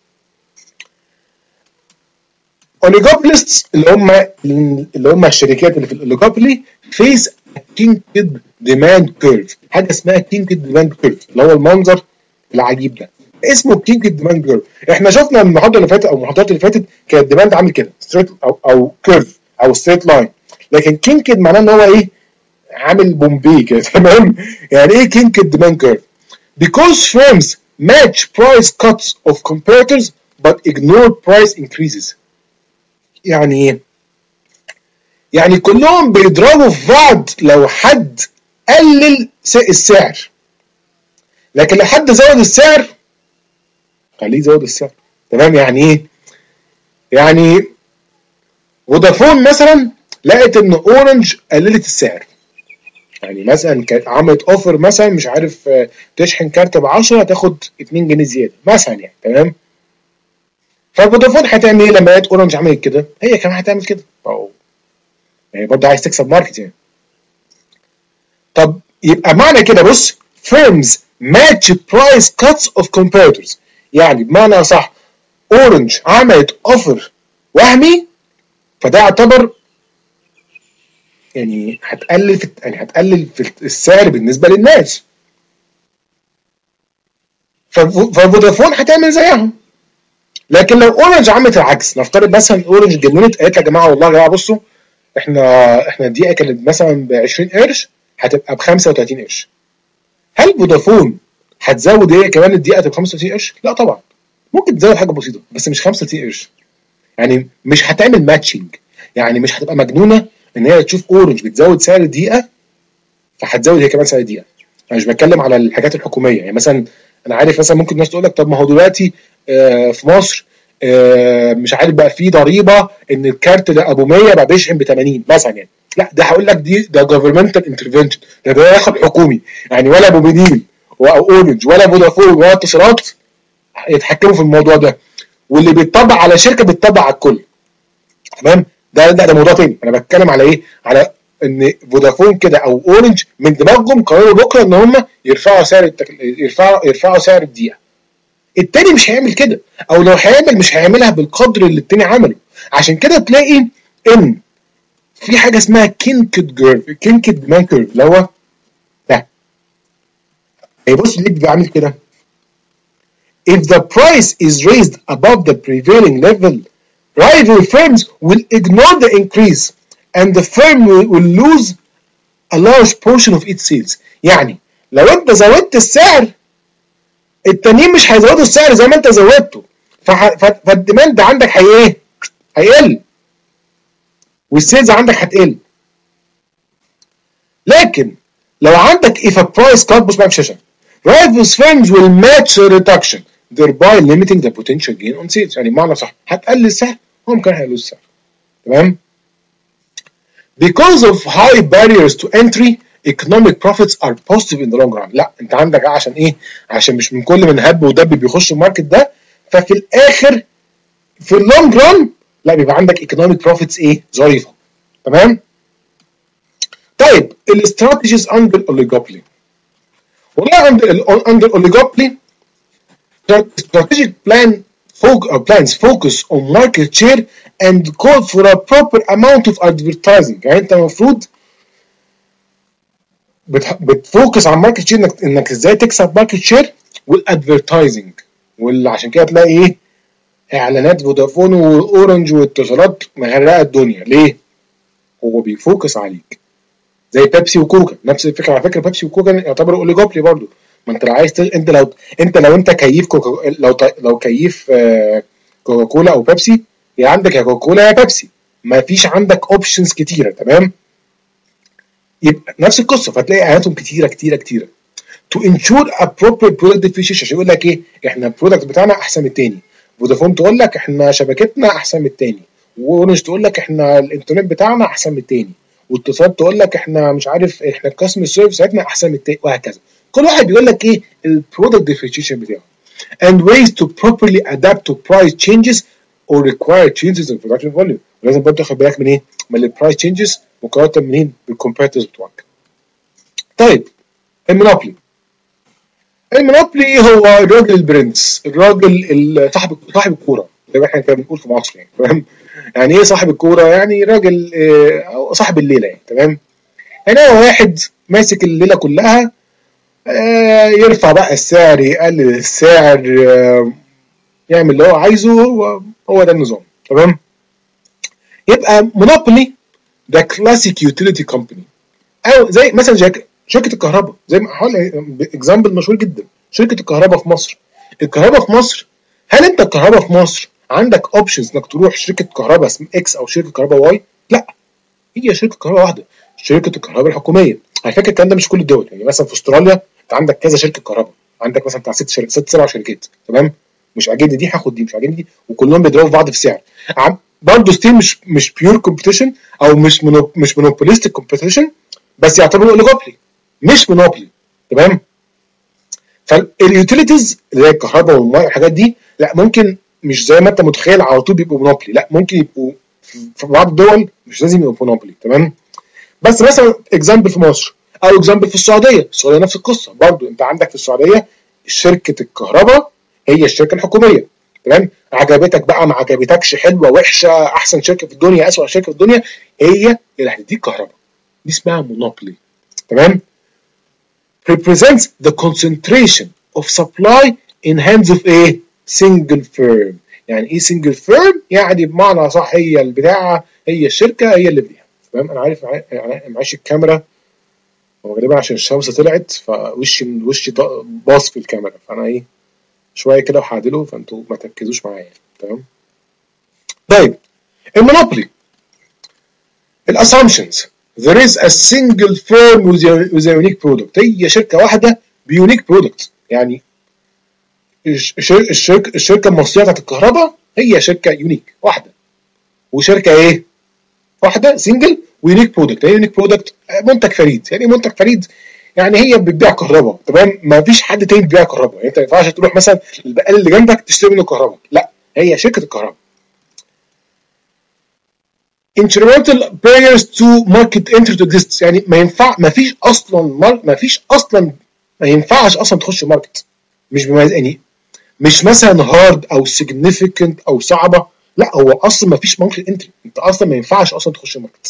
oligopolists اللي هم اللي هم الشركات اللي في الاوليجوبولي فيس كينكد ديماند كيرف، حاجه اسمها كينكد ديماند كيرف اللي هو المنظر العجيب ده اسمه كينكد ديماند كيرف. احنا شفنا المحاضره اللي فاتت او المحاضرات اللي فاتت كان الديماند عامل كده ستريت او او كيرف او ستريت لاين، لكن كينكد معناه ان هو ايه؟ عامل بومبي كده، تمام؟ يعني ايه كينكد ديماند كيرف؟ because firms match price cuts of competitors but ignore price increases. يعني ايه؟ يعني كلهم بيضربوا في بعض لو حد قلل السعر، لكن لو حد زود السعر خليه يزود السعر، تمام؟ يعني ايه؟ يعني فودافون مثلا لقت ان اورنج قللت السعر، يعني مثلا كانت عملت اوفر مثلا مش عارف تشحن كارت ب عشرة تاخد اتنين جنيه زياده مثلا، يعني تمام؟ ففودافون هتعمل ايه لما لقيت اورنج عملت كده؟ هي كمان هتعمل كده، او يعني برضه عايز تكسب ماركت يعني. طب يبقى معنى كده بص firms match price cuts of competitors، يعني بمعنى صح اورنج عملت اوفر وهمي فده يعتبر يعني هتقلل في يعني هتقلل في السعر بالنسبه للناس، ففودافون هتعمل زيهم. لكن لو اورنج عملت العكس، نفترض مثلا اورنج جننت قالت يا جماعه والله يا جماعه بصوا احنا احنا الدقيقه كانت مثلا ب عشرين قرش هتبقى ب خمسة وتلاتين قرش، هل فودافون هتزود ايه كمان الدقيقه تبقى ب خمسة وتلاتين قرش؟ لا طبعا، ممكن تزود حاجه بسيطه بس مش خمسة وتلاتين قرش، يعني مش هتعمل ماتشنج، يعني مش هتبقى مجنونه ان هي تشوف اورنج بتزود سعر الدقيقه فهتزود هي كمان سعر الدقيقه. انا مش بتكلم على الحاجات الحكوميه، يعني مثلا انا عارف مثلا ممكن الناس تقول لك طب ما هو دلوقتي آه في مصر آه مش عارف بقى في ضريبه ان الكارت ده ابو مية بقى بيشحن ب تمانين مثلا، يعني لا ده هقول لك دي ده جوفرمنتال انترفنشن، ده ده ياخد حكومي، يعني ولا ابو منيل او اورنج ولا فودافون ولا اتصالات يتحكموا في الموضوع ده، واللي بيطبق على شركه بيطبق على الكل، تمام؟ ده ده, ده موضوع تاني. انا بتكلم على ايه؟ على ان فودافون كده او اورنج من دماغهم قرروا بكره ان هم يرفعوا سعر التك... يرفعوا يرفعوا سعر الدقيقه. التاني مش هيعمل كده، او لو هيعمل مش هيعملها بالقدر اللي التاني عمله. عشان كده تلاقي ان في حاجه اسمها كينكد كيرف، كينكد ديماند كيرف اللي هو ده. بص ليه بيعمل كده؟ if the price is raised above the prevailing level rival firms will ignore the increase and the firm will, will lose a large portion of its sales. يعني لو انت زودت السعر التانيين مش هيزودوا السعر زي ما انت زودته، فالديماند عندك هي ايه؟ هيقل والسيلز عندك هتقل. لكن لو عندك if a price cut بص بقى في الشاشه rivals firms will match the reduction thereby limiting the potential gain on sales، يعني بمعنى صح هتقلل السعر هم كانوا هيقللوا السعر، تمام؟ Because of high barriers to entry economic profits are positive in the long run. لا انت عندك عشان ايه؟ عشان مش من كل من هب ودب بيخش الماركت ده، ففي الاخر في اللونج ران لا بيبقى عندك economic profits ايه؟ ظريفه. تمام؟ طيب الاستراتيجيز اندر الاوليجوبولي. والله عند under oligopoly strategic plan uh, plans focus on market share and call for a proper amount of advertising. يعني انت المفروض بتفوكس على الماركت شير، انك انك ازاي تكسب ماركت شير والادفرتايزنج، واللي عشان كده تلاقي ايه اعلانات فودافون واورنج واتصالات مغرقه الدنيا. ليه؟ هو بيفوكس عليك. زي بيبسي وكوكا نفس الفكره على فكره، بيبسي وكوكا يعتبروا اوليجوبولي برضو. ما انت لو عايز تل... انت لو انت لو انت كيف كوكا لو ت... لو كيف آه... كوكا كولا او بيبسي، يا عندك يا كوكا كولا يا بيبسي، ما فيش عندك اوبشنز كتيره. تمام؟ يبقى نفس القصه، فتلاقي اعلاناتهم كتيره كتيره كتيره to ensure appropriate product differentiation. عشان يقول لك ايه؟ احنا البرودكت بتاعنا احسن من التاني، فودافون تقول لك احنا شبكتنا احسن من التاني، واورنج تقول لك احنا الانترنت بتاعنا احسن من التاني، واتصال تقول لك احنا مش عارف احنا الكاستمر سيرفيس بتاعتنا احسن من التاني، وهكذا. كل واحد بيقول لك ايه البرودكت ديفرنشيشن بتاعه. and ways to properly adapt to price changes or require changes in production volume. ولازم برضه تاخد بالك من ايه؟ من البرايس تشينجز مقارنه منين؟ بالكومبيتيتورز بتوعك. طيب المونوبولي. المونوبولي هو الراجل البرنس، الراجل صاحب صاحب الكوره زي ما احنا كنا بنقول في مصر يعني. فاهم؟ يعني ايه صاحب الكوره؟ يعني راجل اه صاحب الليله يعني. تمام؟ يعني هو واحد ماسك الليله كلها، اه يرفع بقى السعر، يقلل السعر، اه يعمل اللي هو عايزه. هو, هو ده النظام. تمام؟ يبقى مونوبولي ده كلاسيك يوتيليتي كومباني، او زي مثلا شركه الكهرباء، زي ما هقول اكزامبل مشهور جدا، شركه الكهرباء في مصر. الكهرباء في مصر، هل انت الكهرباء في مصر عندك اوبشنز انك تروح شركه كهرباء اسم اكس او شركه كهرباء واي؟ لا، هي شركه كهرباء واحده، شركه الكهرباء الحكوميه. على فكره الكلام ده مش كل الدول، يعني مثلا في استراليا انت عندك كذا شركه كهرباء، عندك مثلا بتاع ست شركات ست سبع شركات. تمام؟ مش عاجبني دي هاخد دي، مش عاجبني دي، وكلهم بيضربوا في بعض في السعر. برضه ستيل مش مش بيور كومبيتيشن او مش منو مش مونوبوليستيك كومبيتيشن، بس يعتبروا اوليجوبولي مش مونوبولي. تمام؟ فاليوتيليتيز اللي هي الكهرباء والماء والحاجات دي لا، ممكن مش زي ما انت متخيل على طول بيبقوا مونوبولي، لا ممكن يبقوا في بعض الدول مش لازم يبقوا مونوبولي. تمام؟ بس مثلا اكزامبل في مصر او اكزامبل في السعوديه، السعوديه نفس القصه برضو. انت عندك في السعوديه شركه الكهرباء هي الشركه الحكوميه. تمام؟ عجبتك بقى ما عجبتكش، حلوه وحشه، احسن شركه في الدنيا، اسوء شركه في الدنيا، هي اللي هتديك كهرباء. دي اسمها مونوبولي. تمام؟ represents the concentration of supply in hands of a single firm. يعني ايه single firm؟ يعني بمعنى صح هي البتاعه، هي الشركه هي اللي بديها. تمام؟ انا عارف معيش الكاميرا غالبا عشان الشمس طلعت، فوشي وشي باص في الكاميرا، فانا ايه شويه كده وهعدله، فانتوا ما تركزوش معايا. تمام؟ طيب المونوبولي الاسامبشنز there is a single firm with a, with a unique product. هي شركه واحده بيونيك برودكت. يعني الشركه الشركه المصريه بتاعت الكهرباء هي شركه يونيك واحده، وشركه ايه واحده سنجل ويونيك برودكت. هي يونيك برودكت منتج فريد. يعني منتج فريد يعني هي بتبيع كهرباء. تمام؟ ما فيش حد تاني بيبيع كهرباء. يعني انت ما ينفعش تروح مثلا البقال اللي جنبك تشتري منه كهرباء، لا هي شركه الكهرباء. instrumental barriers to market entry to exist. يعني ما ينفع، ما فيش اصلا ما فيش اصلا ما ينفعش اصلا تخش ماركت. مش بمز... يعني مش مثلا هارد او significant او صعبه، لا هو اصلا ما فيش ماركت انتري. انت اصلا ما ينفعش اصلا تخش ماركت.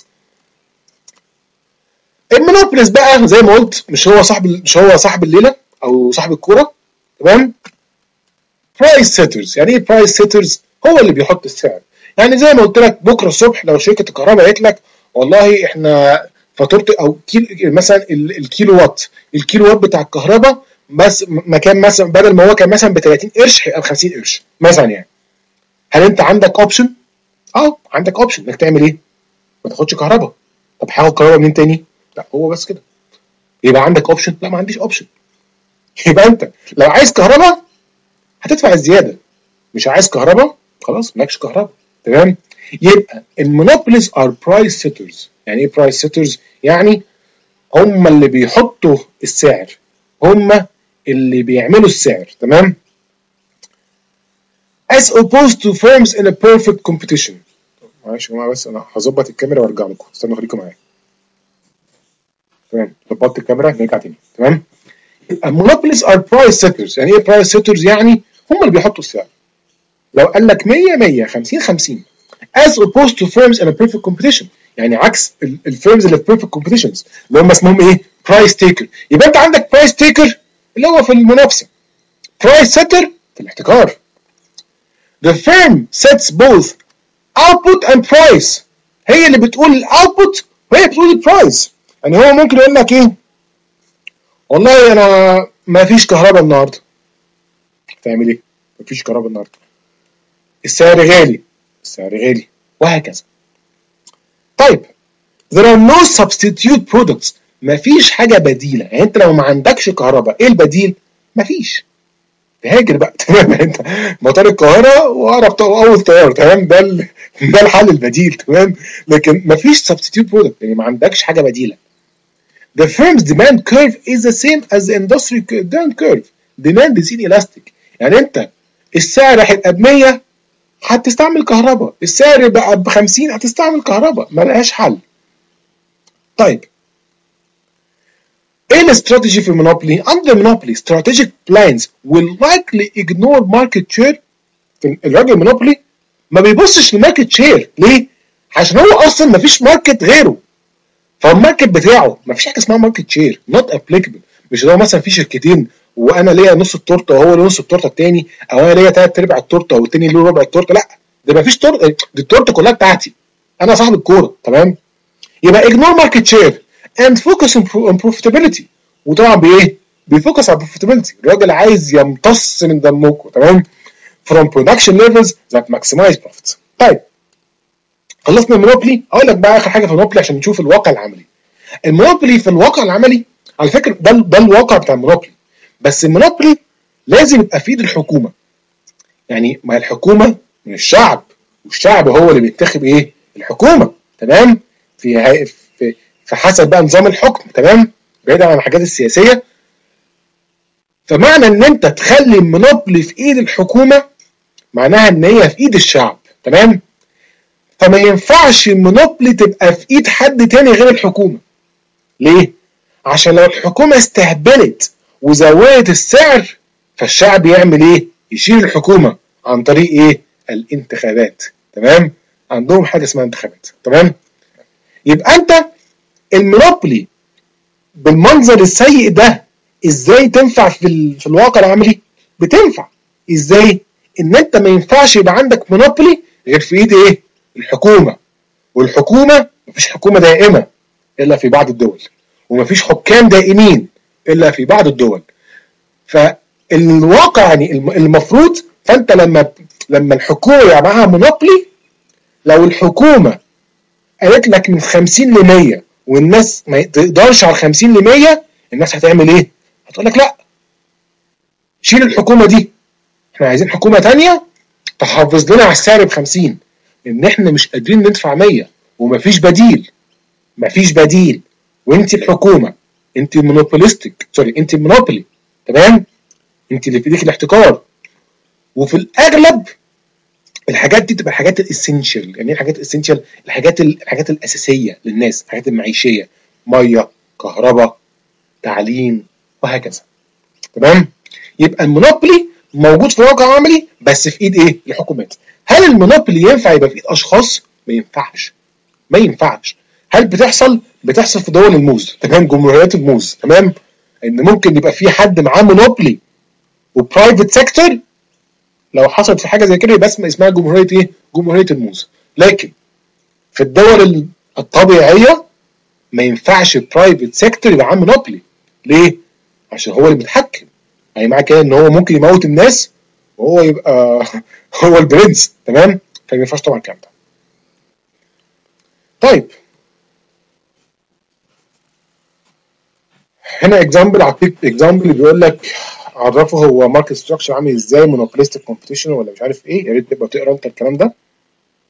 المونوبوليس بقى زي ما قلت مش هو صاحب مش هو صاحب الليله او صاحب الكوره. تمام؟ برايس سيترز. يعني ايه برايس سيترز؟ هو اللي بيحط السعر. يعني زي ما قلت لك بكره الصبح لو شركه الكهرباء قالت لك والله احنا فاتوره او كيلو مثلا الكيلو وات الكيلو وات بتاع الكهرباء بس مكان مثلا بدل ما هو كان مثلا ب ثلاثين قرش هيبقى ب خمسين قرش مثلا. يعني هل انت عندك اوبشن؟ اه عندك اوبشن انك تعمل ايه؟ ما تاخدش كهرباء. طب هاخد كهرباء منين تاني؟ لا هو بس كده. يبقى عندك اوبشن؟ لا ما عنديش اوبشن. يبقى انت لو عايز كهرباء هتدفع الزياده، مش عايز كهرباء خلاص مالكش كهرباء. تمام؟ يبقى المونوبوليز ار برايس سيترز. يعني ايه برايس سيترز؟ يعني هم اللي بيحطوا السعر، هم اللي بيعملوا السعر، تمام؟ as opposed to firms in a perfect competition. معلش يا جماعه بس انا هظبط الكاميرا وارجع لكم، استنوا خليكم معايا. تمام، ظبطت الكاميرا نرجع تاني، تمام؟ monopolies are price setters. يعني ايه price setters؟ يعني هم اللي بيحطوا السعر. لو قال لك مية مية، خمسين خمسين as opposed to firms in a perfect competition، يعني عكس الفيرمز اللي في perfect competitions اللي هم اسمهم ايه؟ price taker. يبقى انت عندك price taker اللي هو في المنافسه، price setter في الاحتكار. The firm sets both output and price. هي اللي بتقول الاوتبوت وهي بتقول البرايس. يعني هو ممكن يقول لك ايه؟ والله انا ما فيش كهرباء النهارده. تعمل ايه؟ ما فيش كهرباء النهارده. السعر غالي، السعر غالي، وهكذا. طيب there are no substitute products. ما فيش حاجه بديله. يعني انت لو ما عندكش كهرباء ايه البديل؟ ما فيش. تهاجر بقى، تمام؟ انت مطار القاهره واقرب اول طيار، تمام؟ ده ده الحل البديل، تمام؟ لكن ما فيش substitute product، يعني ما عندكش حاجه بديله. The firm's demand curve is the same as the industry demand curve. Demand is inelastic. يعني انت السعر هيبقى ب مية هتستعمل كهرباء، السعر بقى ب خمسين هتستعمل كهرباء، ما لهاش حل. طيب ايه الاستراتيجي في المونوبولي؟ Under monopoly strategic plans will likely ignore market share. الراجل المونوبولي ما بيبصش للماركت شير، ليه؟ عشان هو اصلا ما فيش ماركت غيره. فالماركت بتاعه ما فيش حاجه اسمها ماركت شير، نوت ابليكابل. مش لو مثلا في شركتين وانا ليا نص التورته وهو له نص التورته الثاني، او انا ليا ثلاث ارباع التورته والثاني له ربع التورته، لا، ده ما فيش تورته، دي التورته كلها بتاعتي، انا صاحب الكوره، تمام؟ يبقى ignore market share and focus on profitability. وطبعا بايه؟ بيفوكس على profitability. الراجل عايز يمتص من دمكم، تمام؟ from production levels that maximize profits. طيب خلصنا المونوبولي. اقول لك بقى اخر حاجه في المونوبولي عشان نشوف الواقع العملي. المونوبولي في الواقع العملي على فكره ده ده الواقع بتاع المونوبولي، بس المونوبولي لازم يبقى في ايد الحكومه. يعني ما الحكومه من الشعب، والشعب هو اللي بينتخب ايه؟ الحكومه، تمام؟ في في في حسب بقى نظام الحكم، تمام؟ بعيد عن الحاجات السياسيه. فمعنى ان انت تخلي المونوبولي في ايد الحكومه معناها ان هي في ايد الشعب، تمام؟ فما ينفعش المونوبولي تبقى في ايد حد تاني غير الحكومه. ليه؟ عشان لو الحكومه استهبلت وزودت السعر فالشعب يعمل ايه؟ يشيل الحكومه عن طريق ايه؟ الانتخابات، تمام؟ عندهم حاجه اسمها انتخابات، تمام؟ يبقى انت المونوبولي بالمنظر السيء ده ازاي تنفع في, ال... في الواقع العملي؟ بتنفع ازاي؟ ان انت ما ينفعش يبقى عندك مونوبولي غير في ايد ايه؟ الحكومه. والحكومه مفيش حكومه دائمه الا في بعض الدول، ومفيش حكام دائمين الا في بعض الدول. فالواقع يعني المفروض فانت لما لما الحكومه يبقى معاها مونوبولي، لو الحكومه قالت لك من خمسين ل مية والناس ما تقدرش على خمسين ل مية، الناس هتعمل ايه؟ هتقول لك لا، شيل الحكومه دي، احنا عايزين حكومه ثانيه تحافظ لنا على السعر ب خمسين، لان احنا مش قادرين ندفع مية ومفيش بديل، مفيش بديل. وانت الحكومه، انت مونوبوليستيك، سوري انت مونوبولي، تمام؟ انت اللي في ايديك الاحتكار. وفي الاغلب الحاجات دي تبقى الحاجات الاسينشال. يعني ايه الحاجات الاسينشال؟ الحاجات الحاجات الاساسيه للناس، الحاجات المعيشيه، ميه، كهرباء، تعليم، وهكذا، تمام؟ يبقى المونوبولي موجود في واقع عملي بس في ايد ايه؟ الحكومات. هل المونوبولي ينفع يبقى في ايد اشخاص؟ ما ينفعش، ما ينفعش. هل بتحصل؟ بتحصل في دول الموز، تمام؟ جمهوريات الموز، تمام؟ ان ممكن يبقى في حد معاه مونوبولي وبرايفت سيكتور. لو حصلت في حاجه زي كده يبقى اسمها جمهوريه ايه؟ جمهوريه الموز. لكن في الدول الطبيعيه ما ينفعش برايفت سيكتور يبقى معاه مونوبولي. ليه؟ عشان هو اللي بيتحكم. يعني معنى كده ان هو ممكن يموت الناس وهو يبقى هو البرنس، تمام؟ فما ينفعش طبعا الكلام ده. طيب هنا اكزامبل، اعطيك اكزامبل بيقول لك عرفه هو ماركت ستراكشر عامل ازاي، مونوبوليستيك كومبيتيشن ولا مش عارف ايه. يا ريت تبقى تقرا انت الكلام ده.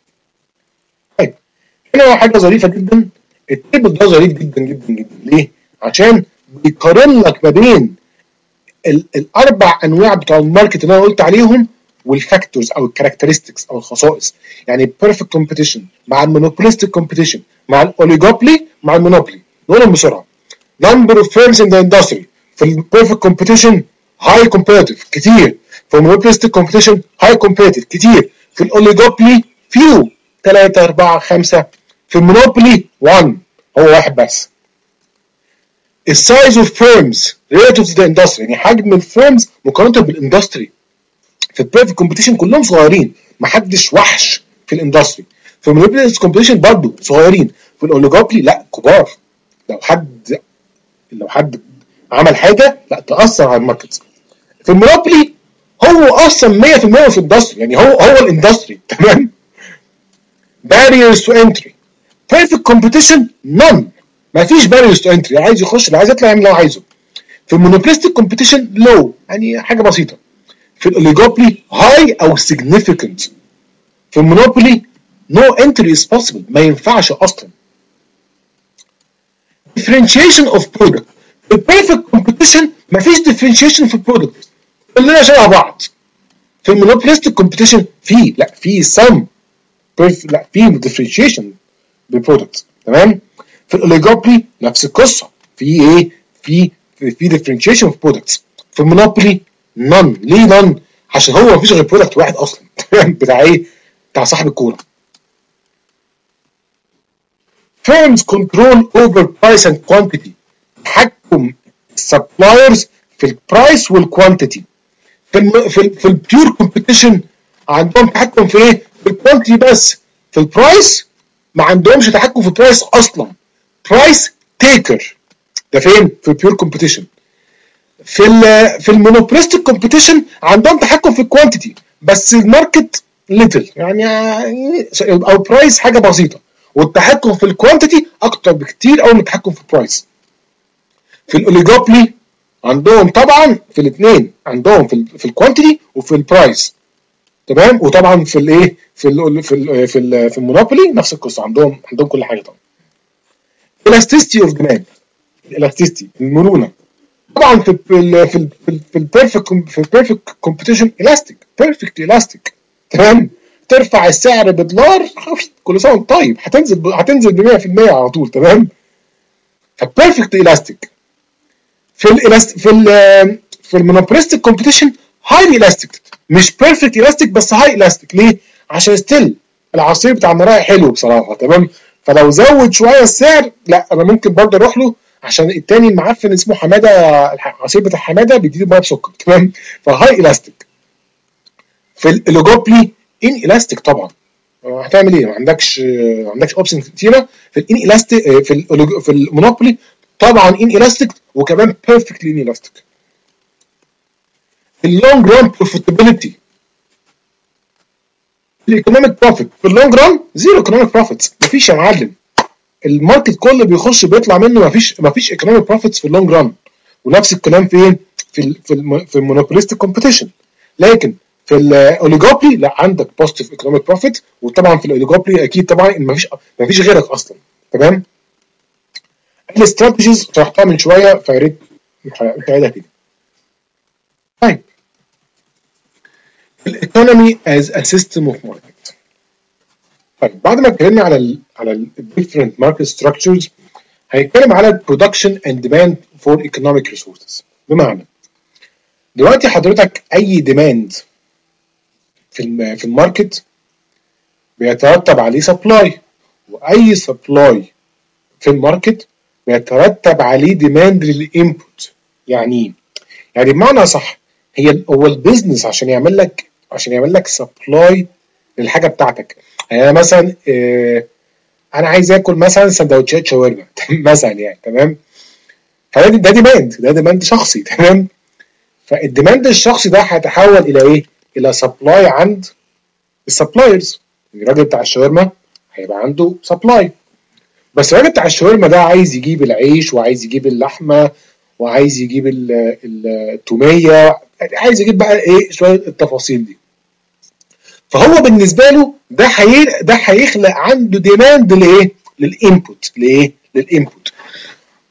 طيب هنا حاجه ظريفه جدا، التيبل ده ظريف جدا جدا جدا. ليه؟ عشان بيقارن لك ما بين الاربع انواع بتوع الماركت اللي انا قلت عليهم والفاكتورز او الكاركترستكس او الخصائص. يعني بيرفكت كومبيتيشن مع المونوبوليستيك كومبيتيشن مع الاوليجوبولي مع المونوبولي. نقولهم بسرعه. number of firms in the industry. في البيرفكت كومبيتيشن high competitive كتير. في المونوبوليستيك كومبيتيشن high competitive كتير. في الاوليجوبولي few ثلاثة أربعة خمسة. في المونوبولي واحد هو واحد بس. السايز اوف فيرمز relative to the industry يعني حجم الفيرمز مقارنه بالاندستري. في البيرفكت كومبيتيشن كلهم صغيرين محدش وحش في الاندستري. في المونوبوليستيك كومبيتيشن برضه صغيرين. في الاوليجوبولي لا كبار. لو حد لو حد عمل حاجه لا تاثر على الماركت. في المونوبولي هو اصلا مية في المية في الاندستري يعني هو هو الاندستري تمام. barriers to entry. perfect competition none. ما فيش barriers to entry. عايز يخش اللي عايز يطلع يعمل اللي هو عايزه. في المونوبوليستيك كومبيتيشن low يعني حاجه بسيطه. في الاوليجوبولي هاي او significant. في المونوبولي no entry is possible ما ينفعش اصلا. differentiation of product. في البيرفكت كومبيتيشن ما فيش differentiation في البرودكت كلنا شبه بعض. في المونوبوليستيك كومبيتيشن في لا في some لا في differentiation بالبرودكت تمام. في الاوليجوبولي نفس القصه في ايه في في, في differentiation في برودكتس. في المونوبولي none. ليه none؟ عشان هو مفيش غير برودكت واحد اصلا بتاع ايه؟ بتاع صاحب الكوره. firms control over price and quantity. تحكم السبلايرز في البرايس والكوانتيتي. في الم... في, ال... في البيور كومبيتيشن عندهم تحكم في ايه؟ في الكوانتيتي بس. في البرايس ما عندهمش تحكم في البرايس اصلا. برايس تيكر. ده فين؟ في البيور كومبيتيشن. في ال في المونوبوليستيك كومبيتيشن عندهم تحكم في الكوانتيتي بس الماركت ليتل يعني او برايس حاجه بسيطه والتحكم في الكوانتيتي اكتر بكتير قوي من التحكم في البرايس. في الاوليجوبولي عندهم طبعا في الاثنين عندهم في في الكوانتيتي وفي البرايس تمام. وطبعا في الايه في ال في ال في, ال في المونوبولي نفس القصه عندهم عندهم كل حاجه طبعا. elasticity of demand. elasticity المرونه طبعا في ال في ال في البيرفكت في البيرفكت كومبيتيشن الاستيك بيرفكت الاستيك تمام. ترفع السعر بدولار كل سنه وانت طيب هتنزل هتنزل ب مية في المية على طول تمام. فبيرفكت الاستيك. في ال في ال في المونوبوليستيك كومبيتيشن هاي الاستيك مش بيرفكت الاستيك بس هاي الاستيك. ليه؟ عشان ستيل العصير بتاع المراعي حلو بصراحه تمام. فلو زود شويه السعر لا انا ممكن برضه اروح له عشان التاني المعفن اسمه حماده العصير بتاع حماده بيديله بقى بسكر تمام. فهاي الاستيك. في الاوليجوبولي ان الاستيك طبعا هتعمل ايه؟ ما عندكش ما عندكش اوبشن كتيره. في الان الاستيك في في المونوبولي طبعا ان الاستيك وكمان بيرفكتلي ان الاستيك. اللونج ران بروفيتابيلتي. الايكونوميك بروفيت في اللونج ران زيرو ايكونوميك بروفيتس مفيش يا معلم. الماركت كله بيخش بيطلع منه مفيش مفيش ايكونوميك بروفيتس في اللونج ران. ونفس الكلام في في في في المونوبوليستيك كومبيتيشن. لكن في الاوليجوبولي لا عندك بوزيتيف ايكونوميك بروفيت. وطبعا في الاوليجوبولي اكيد طبعا مفيش مفيش غيرك اصلا تمام. الاستراتيجيز شرحتها من شويه فيا ريت نعيدها تاني. طيب الايكونومي از ا سيستم اوف ماركت. طيب بعد ما اتكلمنا على ال على ال different market structures هنتكلم على production and demand for economic resources. بمعنى دلوقتي حضرتك اي demand في في الماركت بيترتب عليه supply واي supply في الماركت بيترتب عليه demand للانبوت. يعني ايه؟ يعني بمعنى صح هي هو البيزنس عشان يعمل لك عشان يعمل لك supply للحاجه بتاعتك. يعني مثلا إيه انا عايز اكل مثلا سندوتشات شاورما مثلا يعني تمام. فده ده ديماند ده ديماند شخصي تمام. فالديماند الشخصي ده هيتحول الى ايه؟ الى سبلاي عند السبلايرز. الراجل بتاع الشاورما هيبقى عنده سبلاي بس الراجل بتاع الشاورما ده عايز يجيب العيش وعايز يجيب اللحمه وعايز يجيب التوميه عايز يجيب بقى ايه شويه التفاصيل دي. فهو بالنسبه له ده حي... ده هيخلق عنده ديماند لايه؟ للانبوت. لايه؟ للانبوت.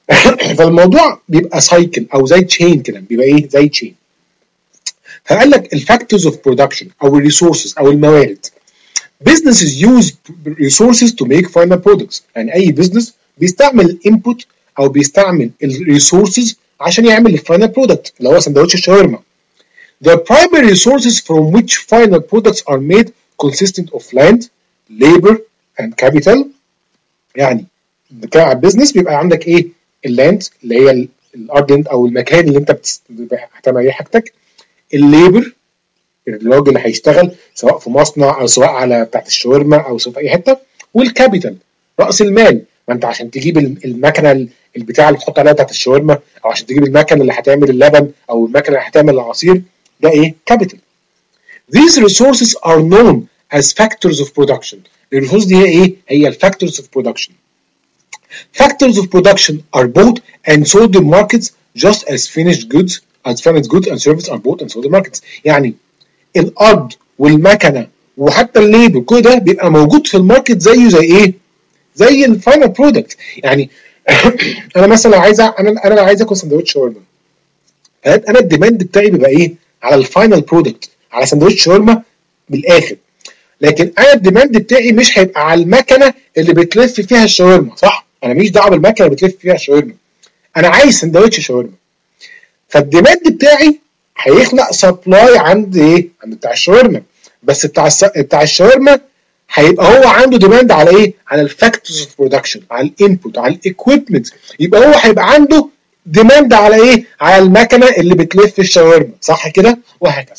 فالموضوع بيبقى سايكل او زي تشين كده، بيبقى ايه زي تشين. فقال لك الفاكتورز اوف برودكشن او الريسورسز او الموارد. businesses use resources to make final products. يعني اي بزنس بيستعمل الانبوت او بيستعمل الريسورسز عشان يعمل الفاينل برودكت اللي هو سندوتش الشاورما. The primary resources from which final products are made consistent of land, labor and capital. يعني بتتكلم على البيزنس بيبقى عندك ايه؟ اللاند اللي هي الارض او المكان اللي انت هتعمل عليه حاجتك، الليبر الراجل اللي هيشتغل سواء في مصنع او سواء على بتاعت الشاورما او سواء في اي حته، والكابيتال راس المال. ما انت عشان تجيب المكنه البتاع اللي تحط عليها بتاعت الشاورما، او عشان تجيب المكنه اللي هتعمل اللبن، او المكنه اللي هتعمل العصير، ده ايه؟ كابيتال. These resources are known as factors of production. الريسورس دي هي ايه؟ هي الفاكتورز اوف برودكشن. Factors of production are bought and sold in markets just as finished goods as finished goods and services are bought and sold in markets. يعني الارض والمكنه وحتى الليبر كل ده بيبقى موجود في الماركت زيه زي ايه؟ زي الفاينل برودكت. يعني انا مثلا لو عايز انا انا لو عايز اكل سندوتش شاورما، انا الديماند بتاعي بيبقى ايه؟ على الفاينل برودكت، على سندوتش شاورما بالاخر. لكن انا الديماند بتاعي مش هيبقى على المكنه اللي بتلف فيها الشاورما، صح؟ انا ماليش دعوه بالمكنه اللي بتلف فيها الشاورما، انا عايز سندوتش شاورما. فالديماند بتاعي هيخلق سبلاي عند ايه؟ عند بتاع الشاورما. بس بتاع الس... بتاع الشاورما هيبقى هو عنده ديماند على ايه؟ على الفاكتورز اوف برودكشن، على الانبوت، على الايكويبمنت. يبقى هو هيبقى عنده ديماند على ايه؟ على المكنه اللي بتلف الشاورما، صح كده؟ وهكذا.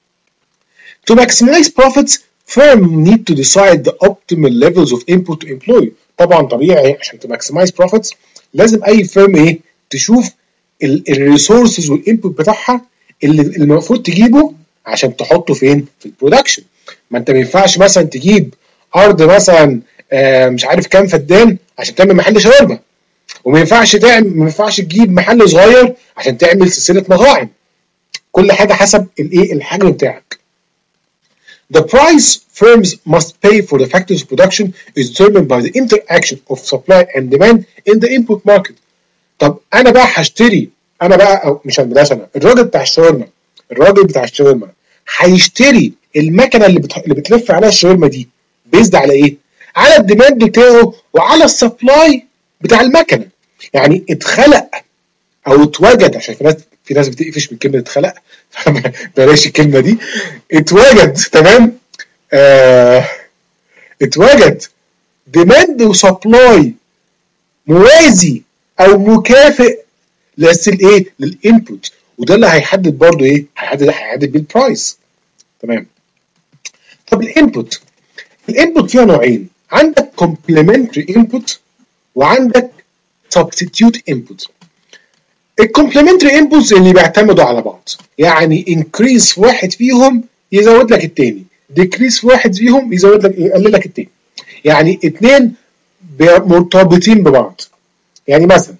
To maximize profits, firm need to decide the optimal levels of input to employ. طبعا طبيعي عشان to maximize profits لازم اي فيرم ايه؟ تشوف الريسورسز والانبوت بتاعها اللي المفروض تجيبه عشان تحطه فين؟ في البرودكشن. ما انت ما ينفعش مثلا تجيب ارض مثلا آه مش عارف كام فدان عشان تعمل محل شاورما، وما ينفعش تعمل ما ينفعش تجيب محل صغير عشان تعمل سلسله مطاعم. كل حاجه حسب الايه؟ الحجم بتاعك. The price firms must pay for the factors of production is determined by the interaction of supply and demand in the input market. طب انا بقى هشتري، انا بقى أو مش بلاش انا الراجل بتاع الشاورما، الراجل بتاع الشاورما هيشتري المكنه اللي, بتح... اللي بتلف عليها الشاورما دي بيزد على ايه؟ على الديماند بتاعه وعلى السبلاي بتاع المكنه. يعني اتخلق او اتوجد، عشان في ناس في ناس بتقفش من كلمه اتخلق بلاش الكلمه دي. اتوجد، تمام؟ آه اتوجد ديماند وسبلاي موازي او مكافئ للايه؟ للانبوت. وده اللي هيحدد برضو ايه؟ هيحدد هيحدد بالبرايس. تمام. طب الانبوت، الانبوت فيها نوعين، عندك complementary input وعندك substitute input. الكومبلمنتري انبوتس اللي بيعتمدوا على بعض، يعني انكريس في واحد فيهم يزود لك التاني، ديكريس في واحد فيهم يزود لك يقلل لك التاني. يعني اتنين مرتبطين ببعض. يعني مثلا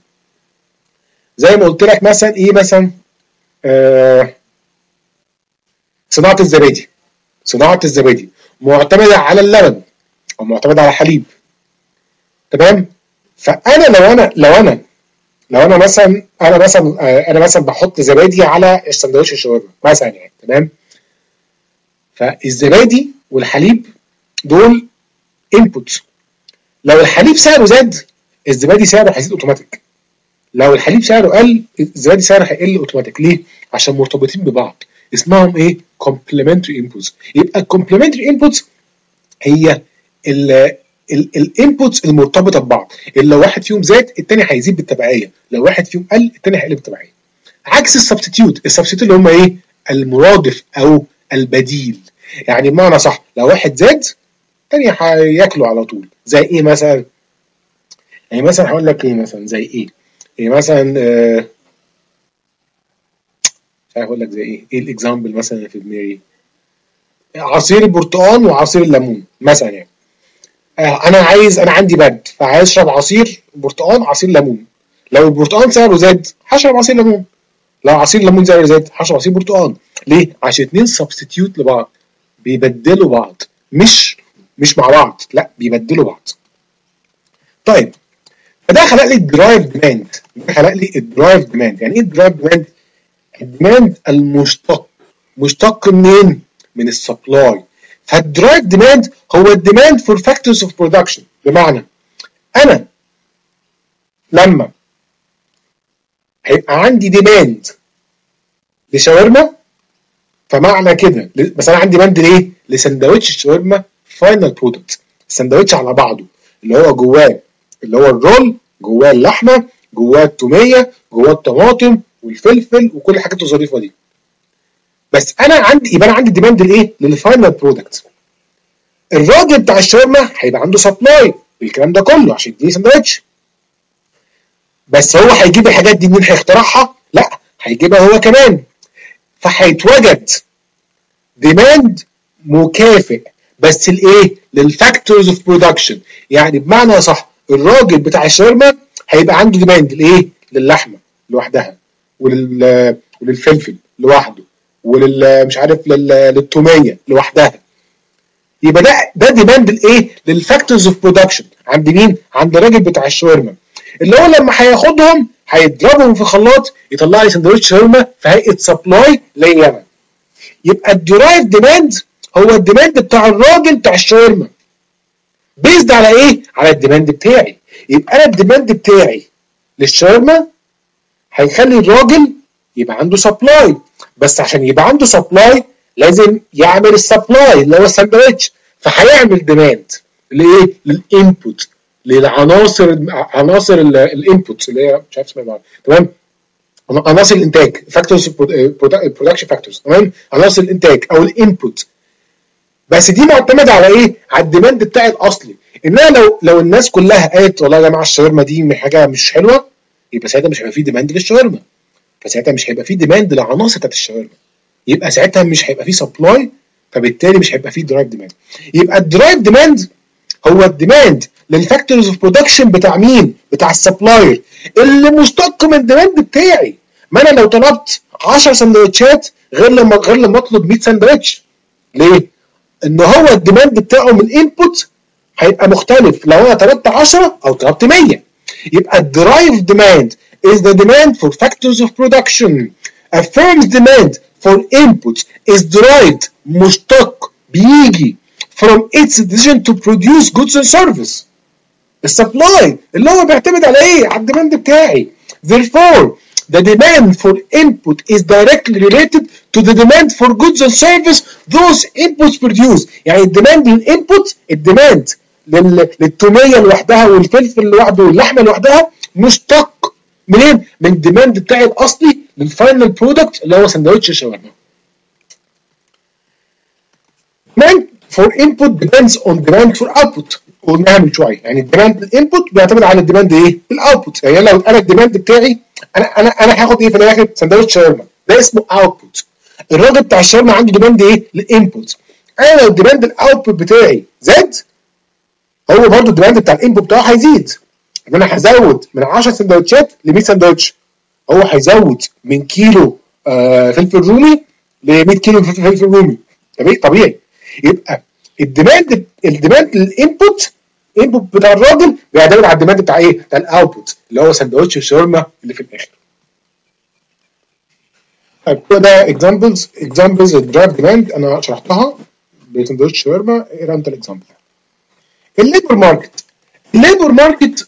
زي ما قلت لك مثلا ايه مثلا آه صناعه الزبادي. صناعه الزبادي معتمده على اللبن او معتمده على الحليب، تمام؟ فانا لو انا لو انا لو انا مثلا انا مثلا انا مثلا بحط زبادي على السندوتش الشاورما مثلا، يعني تمام. فالزبادي والحليب دول انبوتس. لو الحليب سعره زاد الزبادي سعره هيزيد اوتوماتيك، لو الحليب سعره قل الزبادي سعره هيقل اوتوماتيك. ليه؟ عشان مرتبطين ببعض، اسمهم ايه؟ complementary inputs. يبقى complementary inputs هي ال الانبوتس المرتبطه ببعض، اللي لو واحد فيهم زاد الثاني هيزيد بالتبعيه، لو واحد فيهم قل الثاني هيقل بالتبعيه. عكس السبستيتيوت، السبستيتيوت اللي هم ايه؟ المرادف او البديل. يعني بمعنى صح، لو واحد زاد الثاني هياكله على طول. زي ايه مثلا؟ يعني مثلا هقول لك ايه مثلا زي ايه؟ ايه مثلا آه مش عارف اقول لك زي ايه؟ ايه الاكزامبل مثلا اللي في دماغي؟ عصير البرتقال وعصير الليمون مثلا. يعني انا عايز انا عندي برد فعايز اشرب عصير برتقال عصير ليمون. لو البرتقال سعره زاد هشرب عصير ليمون، لو عصير ليمون سعره زاد هشرب عصير برتقال. ليه؟ عشان اتنين سبستيتيوت لبعض، بيبدلوا بعض، مش مش مع بعض، لا بيبدلوا بعض. طيب فده خلق لي الدرايف ديماند. ده خلق لي الدرايف ديماند. يعني ايه الدرايف ديماند؟ الديماند المشتق. مشتق منين؟ من السبلاي. فالدرايف ديماند هو الديماند فور فاكتورز اوف برودكشن. بمعنى انا لما هيبقى عندي ديماند لشاورما، فمعنى كده بس انا عندي ديماند ليه؟ لسندوتش الشاورما فاينل برودكت، السندوتش على بعضه اللي هو جواه اللي هو الرول، جواه اللحمه، جواه التوميه، جواه الطماطم والفلفل وكل الحاجات الظريفه دي. بس انا عندي يبقى انا عندي ديماند لايه؟ للفاينل برودكت. الراجل بتاع الشاورما هيبقى عنده سبلاي بالكلام ده كله عشان يديني سندوتش. بس هو هيجيب الحاجات دي منين؟ هيخترعها؟ لا، هيجيبها هو كمان. فهيتوجد ديماند مكافئ بس الايه؟ للفاكتورز اوف برودكشن. يعني بمعنى صح الراجل بتاع الشاورما هيبقى عنده ديماند لايه؟ للحمه لوحدها، ولل وللفلفل لوحده، ولل مش عارف لل... للتوميه لوحدها. يبقى ده ده ديماند الايه؟ للفاكتورز اوف برودكشن عند مين؟ عند الراجل بتاع الشاورما، اللي هو لما هياخدهم هيضربهم في خلاط يطلع لي سندوتش شاورما في هيئه سبلاي ليا انا. يبقى الدرايف ديماند هو الديماند بتاع الراجل بتاع الشاورما بيزد على ايه؟ على الديماند بتاعي. يبقى انا الديماند بتاعي للشاورما هيخلي الراجل يبقى عنده سبلاي، بس عشان يبقى عنده سبلاي لازم يعمل السبلاي اللي هو الساندوتش، فهيعمل ديماند لايه؟ للانبوت، للعناصر عناصر الانبوت اللي هي مش عارف اسمها، تمام؟ عناصر الانتاج، فاكتورز برودكشن فاكتورز، تمام؟ عناصر الانتاج او الانبوت. بس دي معتمده على ايه؟ على الديماند بتاعي الاصلي. انما لو لو الناس كلها قالت والله يا جماعه الشاورما دي حاجه مش حلوه، يبقى ساعتها مش هيبقى في ديماند للشاورما، فساعتها مش هيبقى في ديماند للعناصر بتاعت الشاورما، يبقى ساعتها مش هيبقى في سبلاي، فبالتالي مش هيبقى في درايف ديماند. يبقى الدرايف ديماند هو الديماند للفاكتورز اوف برودكشن بتاع مين؟ بتاع السبلاير اللي مشتق من الديماند بتاعي. ما انا لو طلبت عشرة سندوتشات غير لما غير لما اطلب مية سندوتش. ليه؟ ان هو الديماند بتاعه من الانبوت هيبقى مختلف لو انا طلبت عشرة او طلبت مية. يبقى الدرايف ديماند is the demand for factors of production. A firm's demand for inputs is derived مشتق بيجي from its decision to produce goods and service. السبلاي اللي هو بيعتمد على ايه؟ على الديماند بتاعي. Therefore, the demand for input is directly related to the demand for goods and service those inputs produce. يعني الديماند للانبوت، الديماند للتوميه لوحدها والفلفل لوحده واللحمه لوحدها مشتق منين؟ من الديماند بتاعي الاصلي للفاينل برودكت اللي هو سندوتش الشاورما. demand for input depends on demand for output. قلناها من شويه، يعني الديماند الانبوت بيعتمد على الديماند ايه؟ الاوتبوت. يعني لو انا الديماند بتاعي انا انا انا هاخد ايه في الاخر؟ سندوتش شاورما، ده اسمه اوتبوت. الراجل بتاع الشاورما عنده ديماند ايه؟ الانبوت. انا لو الديماند الاوتبوت بتاعي زاد، هو برضه الديماند بتاع الانبوت بتاعه هيزيد. ان انا هزود من عشرة سندوتشات ل مية سندوتش، هو هيزود من كيلو آه فلفل رومي ل مية كيلو فلفل رومي، طبيعي طبيعي. يبقى الديماند الديماند للانبوت الانبوت بتاع الراجل بيعتمد على الديماند بتاع ايه؟ بتاع الاوتبوت اللي هو سندوتش الشاورما اللي في الاخر. طيب ده اكزامبلز اكزامبلز الدرايف ديماند انا شرحتها بسندوتش شاورما. ايه انت الاكزامبل؟ الليبر ماركت. الليبر ماركت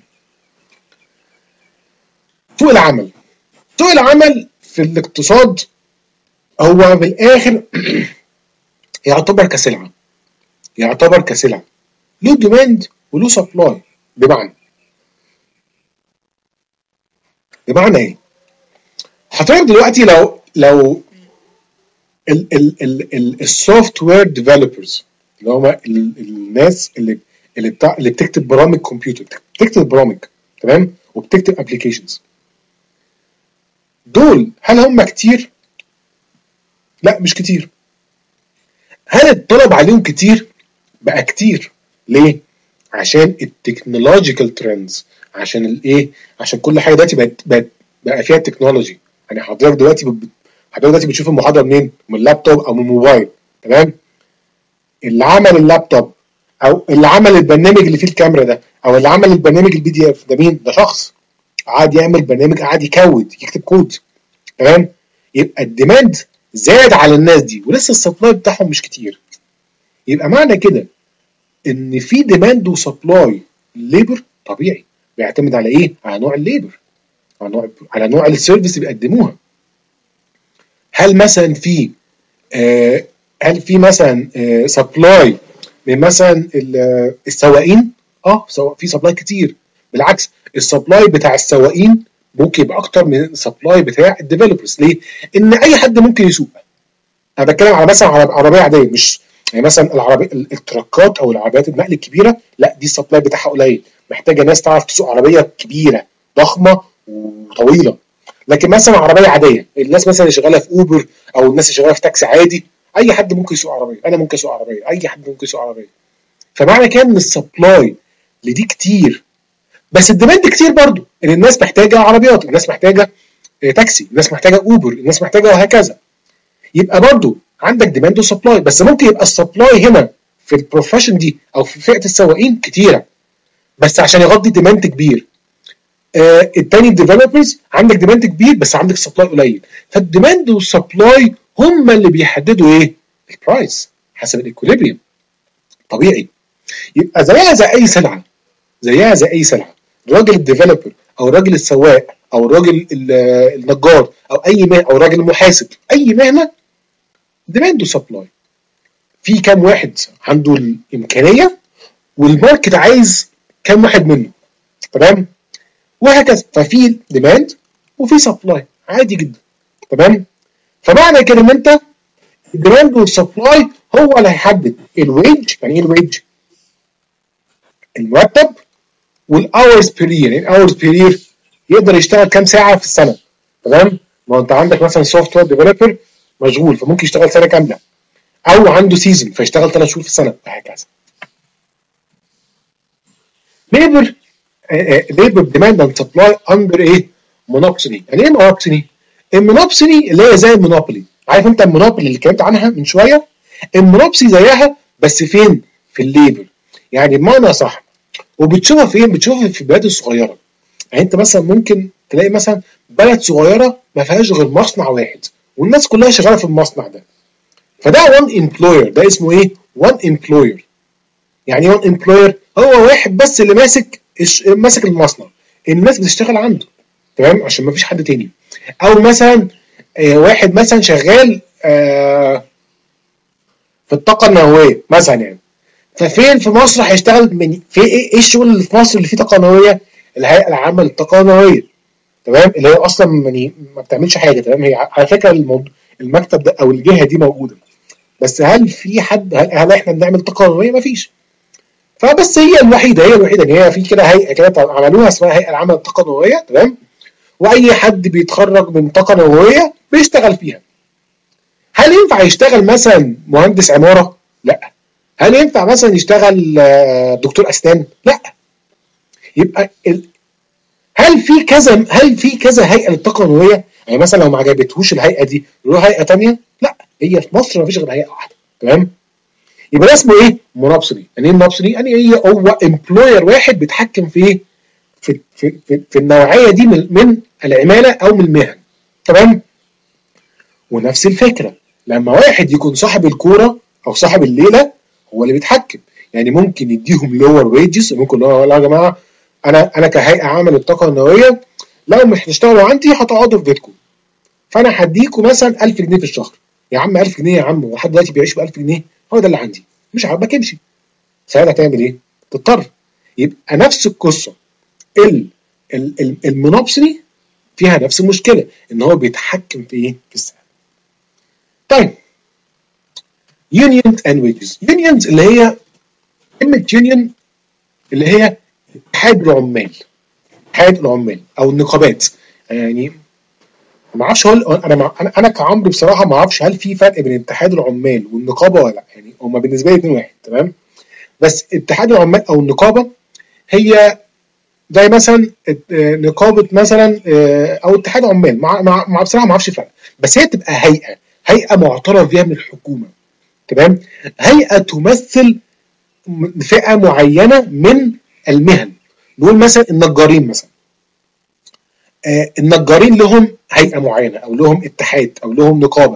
سوق العمل. سوق العمل في الاقتصاد هو في الاخر يعتبر كسلعه، يعتبر كسلعه له ديماند وله سبلاي. بمعنى بمعنى ايه؟ حضرتك دلوقتي لو لو السوفت وير ديفلوبرز اللي هم الناس اللي اللي بتاع اللي بتكتب برامج كمبيوتر، بتكتب برامج تمام وبتكتب ابلكيشنز، دول هل هم كتير؟ لا مش كتير. هل الطلب عليهم كتير؟ بقى كتير. ليه؟ عشان التكنولوجيكال ترندز، عشان الايه؟ عشان كل حاجه دلوقتي بقت بقت بقى فيها تكنولوجي. يعني حضرتك دلوقتي ب... حضرتك دلوقتي بتشوف المحاضره منين؟ من اللابتوب او من الموبايل، تمام؟ اللي عمل اللابتوب او اللي عمل البرنامج اللي فيه الكاميرا ده او اللي عمل البرنامج البي دي اف ده مين؟ ده شخص قعد يعمل برنامج، قعد يكود يكتب كود. تمام؟ يبقى الديماند زاد على الناس دي ولسه السبلاي بتاعهم مش كتير. يبقى معنى كده ان في ديماند وسبلاي ليبر طبيعي بيعتمد على ايه؟ على نوع الليبر، على نوع على نوع السيرفيس اللي بيقدموها. هل مثلا في آه هل في مثلا آه سبلاي من مثلا السواقين؟ اه في سبلاي كتير. بالعكس السبلاي بتاع السواقين ممكن يبقى اكتر من السبلاي بتاع الديفلوبرز. ليه؟ ان اي حد ممكن يسوق. انا بتكلم على مثلا على عربيه عاديه، مش يعني مثلا العربيه التراكات او العربيات النقل الكبيره، لا دي السبلاي بتاعها قليل، محتاجه ناس تعرف تسوق عربيه كبيره ضخمه وطويله. لكن مثلا عربيه عاديه، الناس مثلا اللي شغاله في اوبر او الناس اللي شغاله في تاكسي عادي، اي حد ممكن يسوق عربيه، انا ممكن اسوق عربيه، اي حد ممكن يسوق عربيه. فمعنى كده ان السبلاي لدي كتير، بس الديماند كتير برضو، ان الناس محتاجه عربيات، الناس محتاجه تاكسي، الناس محتاجه اوبر، الناس محتاجه وهكذا. يبقى برضو عندك ديماند وسبلاي، بس ممكن يبقى السبلاي هنا في البروفيشن دي او في فئه السواقين كتيره بس عشان يغطي ديماند كبير. آه التاني الديفلوبرز عندك ديماند كبير بس عندك سبلاي قليل، فالديماند والسبلاي هم اللي بيحددوا ايه؟ البرايس حسب الايكوليبريم. طبيعي. يبقى زيها زي اي سلعه، زيها زي اي سلعه، الراجل الديفلوبر او الراجل السواق او الراجل النجار او اي مهنه او الراجل المحاسب، اي مهنه ديماند وسبلاي. في كام واحد عنده الامكانيه والماركت عايز كام واحد منه. تمام؟ وهكذا. ففي ديماند وفي سبلاي عادي جدا. تمام؟ فمعنى كده ان انت الديماند والسبلاي هو اللي هيحدد الويج. يعني ايه الويج؟ المرتب. والاورز بير يير. يعني الاورز بير يير يقدر يشتغل كام ساعه في السنه. تمام؟ ما انت عندك مثلا سوفت وير ديفلوبر مشغول فممكن يشتغل سنه كامله، او عنده سيزون فيشتغل ثلاث شهور في السنه وهكذا. ليبر ليبر ديماند اند سبلاي اندر ايه؟ مونوبسوني. يعني ايه مونوبسوني؟ المونوبسوني اللي هي زي المونوبولي. عارف انت المونوبولي اللي اتكلمت عنها من شويه؟ المونوبسي زيها بس فين؟ في الليبر. يعني بمعنى صح. وبتشوفها فين؟ بتشوفها في البلاد الصغيره. يعني انت مثلا ممكن تلاقي مثلا بلد صغيره ما فيهاش غير مصنع واحد والناس كلها شغاله في المصنع ده. فده وان امبلوير. ده اسمه ايه؟ وان امبلوير. يعني وان امبلوير هو واحد بس اللي ماسك ماسك المصنع، الناس بتشتغل عنده. تمام؟ عشان ما فيش حد تاني. او مثلا آه واحد مثلا شغال آه في الطاقه النوويه مثلا. يعني ففين في مصر هيشتغل من في ايه؟ ايه الشغل اللي في مصر اللي فيه طاقه نوويه؟ الهيئه العامه للطاقه النوويه. تمام؟ اللي هي اصلا يعني ما بتعملش حاجه. تمام؟ هي على فكره الموضوع المكتب ده او الجهه دي موجوده، بس هل في حد هل, هل احنا بنعمل طاقه نوويه؟ ما فيش. فبس هي الوحيده هي الوحيده ان هي في كده هيئه كده عملوها اسمها هيئه العامه للطاقه النوويه. تمام؟ واي حد بيتخرج من طاقه نوويه بيشتغل فيها. هل ينفع يشتغل مثلا مهندس عماره؟ لا. هل ينفع مثلا يشتغل دكتور اسنان؟ لا. يبقى ال... هل في كذا هل في كذا هيئه للطاقه النوويه؟ يعني مثلا لو ما عجبتهوش الهيئه دي يروح هيئه ثانيه؟ لا، هي في مصر ما فيش غير هيئه واحده. تمام؟ يبقى ده اسمه ايه؟ منابصري. يعني ايه منابصري؟ يعني هي هو امبلوير واحد بيتحكم في ايه؟ في في في, في النوعيه دي من, من العماله او من المهن. تمام؟ ونفس الفكره لما واحد يكون صاحب الكوره او صاحب الليله هو اللي بيتحكم. يعني ممكن يديهم لور ويجز، ممكن لا يا جماعه انا انا كهيئه عامه للطاقه النوويه لو مش هتشتغلوا عندي هتقعدوا في بيتكم، فانا هديكم مثلا ألف جنيه في الشهر. يا عم ألف جنيه يا عم، ولحد دلوقتي بيعيش ب ألف جنيه، هو ده اللي عندي، مش عاجبك امشي. ساعتها تعمل ايه؟ تضطر. يبقى نفس القصه. المنابصري فيها نفس المشكله ان هو بيتحكم في ايه؟ في السعر. طيب unions and wages. unions اللي هي كلمه union اللي هي اتحاد العمال، اتحاد العمال او النقابات. يعني ما اعرفش هل انا مع... انا انا كعمرو بصراحه ما اعرفش هل في فرق بين اتحاد العمال والنقابه ولا لا. يعني هما بالنسبه لي اتنين واحد. تمام؟ بس اتحاد العمال او النقابه هي زي مثلا نقابه مثلا او اتحاد عمال. مع, مع... مع بصراحه ما اعرفش الفرق، بس هي تبقى هيئه هيئه معترف بها من الحكومه. تمام؟ هيئه تمثل فئه معينه من المهن. نقول مثلا النجارين مثلا، آه النجارين لهم هيئه معينه او لهم اتحاد او لهم نقابه.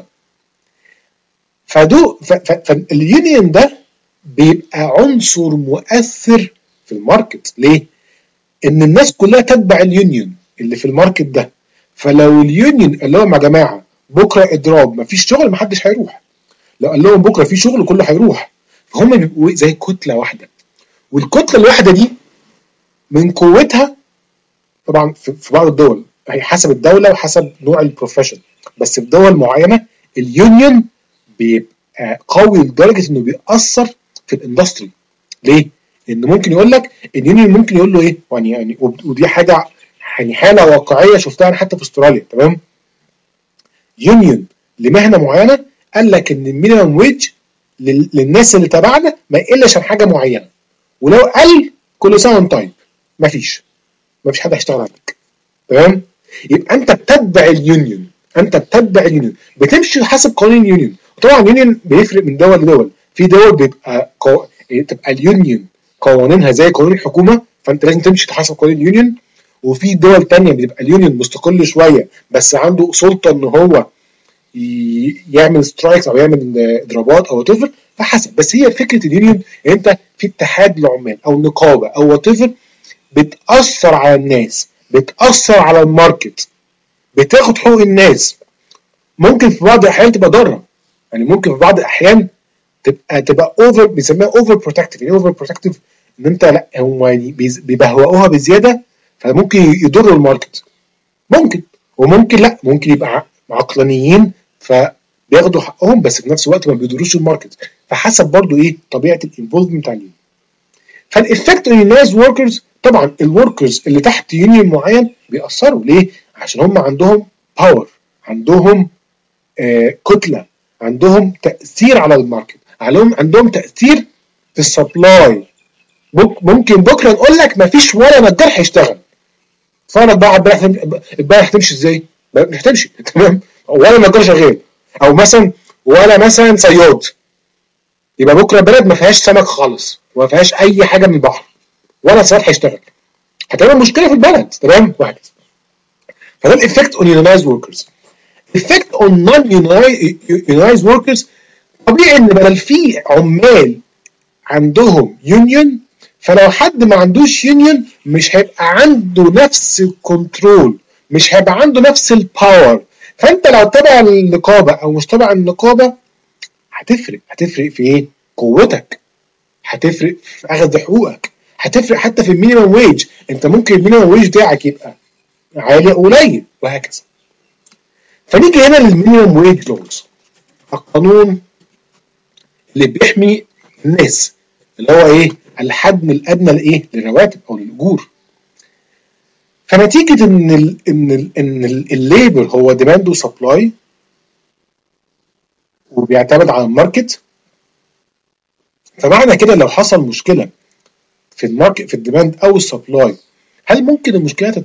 فدو فاليونيون ده بيبقى عنصر مؤثر في الماركت. ليه؟ ان الناس كلها تتبع اليونيون اللي في الماركت ده. فلو اليونيون قال لهم يا جماعه بكره اضراب مفيش شغل، محدش هيروح. لو قال لهم بكره في شغل كله هيروح. فهم بيبقوا زي كتله واحده، والكتله الواحده دي من قوتها طبعا في بعض الدول، هي حسب الدوله وحسب نوع البروفيشن، بس في دول معينه اليونيون بيبقى قوي لدرجه انه بيأثر في الاندستري. ليه؟ لان ممكن يقول لك اليونيون ممكن يقول له ايه يعني يعني ودي حاجه يعني حاله واقعيه شفتها انا حتى في استراليا. تمام؟ يونيون لمهنه معينه قال لك ان المينيمم ويج للناس اللي تبعنا ما يقلش عن حاجه معينه، ولو قل كل سنه وانت طيب مفيش مفيش حد هيشتغل عندك. تمام؟ يبقى انت بتتبع اليونيون، انت بتتبع اليونيون، بتمشي حسب قانون اليونيون. طبعا اليونيون بيفرق من دول لدول. في دول بيبقى قو... تبقى اليونيون قوانينها زي قانون الحكومه، فانت لازم تمشي حسب قانون اليونيون. وفي دول تانية بتبقى اليونيون مستقل شويه بس عنده سلطه ان هو يعمل سترايكس او يعمل اضرابات او وات. فحسب. بس هي فكره اليونيون انت في اتحاد العمال او نقابه او وات بتاثر على الناس، بتاثر على الماركت، بتاخد حقوق الناس. ممكن في بعض الاحيان تبقى ضاره، يعني ممكن في بعض الاحيان تبقى تبقى اوفر، بيسموها اوفر بروتكتيف. يعني اوفر بروتكتيف ان انت لا هم يعني بيبهوأوها بزياده فممكن يضروا الماركت. ممكن وممكن لا، ممكن يبقى عقلانيين فبياخدوا حقهم بس في نفس الوقت ما بيضروش الماركت. فحسب برضو ايه طبيعه الانفولفمنت بتاع اليونيون. فالافكت اون الناس وركرز، طبعا الوركرز اللي تحت يونيون معين بيأثروا. ليه؟ عشان هم عندهم باور، عندهم آه كتله، عندهم تاثير على الماركت، عليهم عندهم تاثير في السبلاي. ممكن بكره نقول لك ما فيش ولا نجار هيشتغل. اتفرج بقى البارح هتمشي ازاي؟ مش هتمشي. تمام؟ ولا نجار شغال، او مثلا ولا مثلا صياد، يبقى بكره البلد ما فيهاش سمك خالص وما فيهاش اي حاجه من البحر، ولا صياد هيشتغل، هتعمل مشكله في البلد. تمام؟ وهكذا. فده الافكت اون يونايز وركرز. افكت اون نون يونايز وركرز، طبيعي ان بدل في عمال عندهم يونيون، فلو حد ما عندوش يونيون مش هيبقى عنده نفس الكنترول، مش هيبقى عنده نفس الباور. فانت لو تبع النقابه او مش تبع النقابه هتفرق. هتفرق في ايه؟ قوتك، هتفرق في اخذ حقوقك، هتفرق حتى في المينيمم ويج. انت ممكن المينيمم ويج بتاعك يبقى عالي او قليل وهكذا. فنيجي هنا للمينيمم ويج لوز، القانون اللي بيحمي الناس، اللي هو ايه؟ الحد الادنى لايه؟ للرواتب او للاجور. فنتيجه ان ال ان ال ان الليبر هو ديماند وسبلاي وبيعتمد على الماركت، فمعنى كده لو حصل مشكله في الماركت في الديماند او السبلاي، هل ممكن المشكله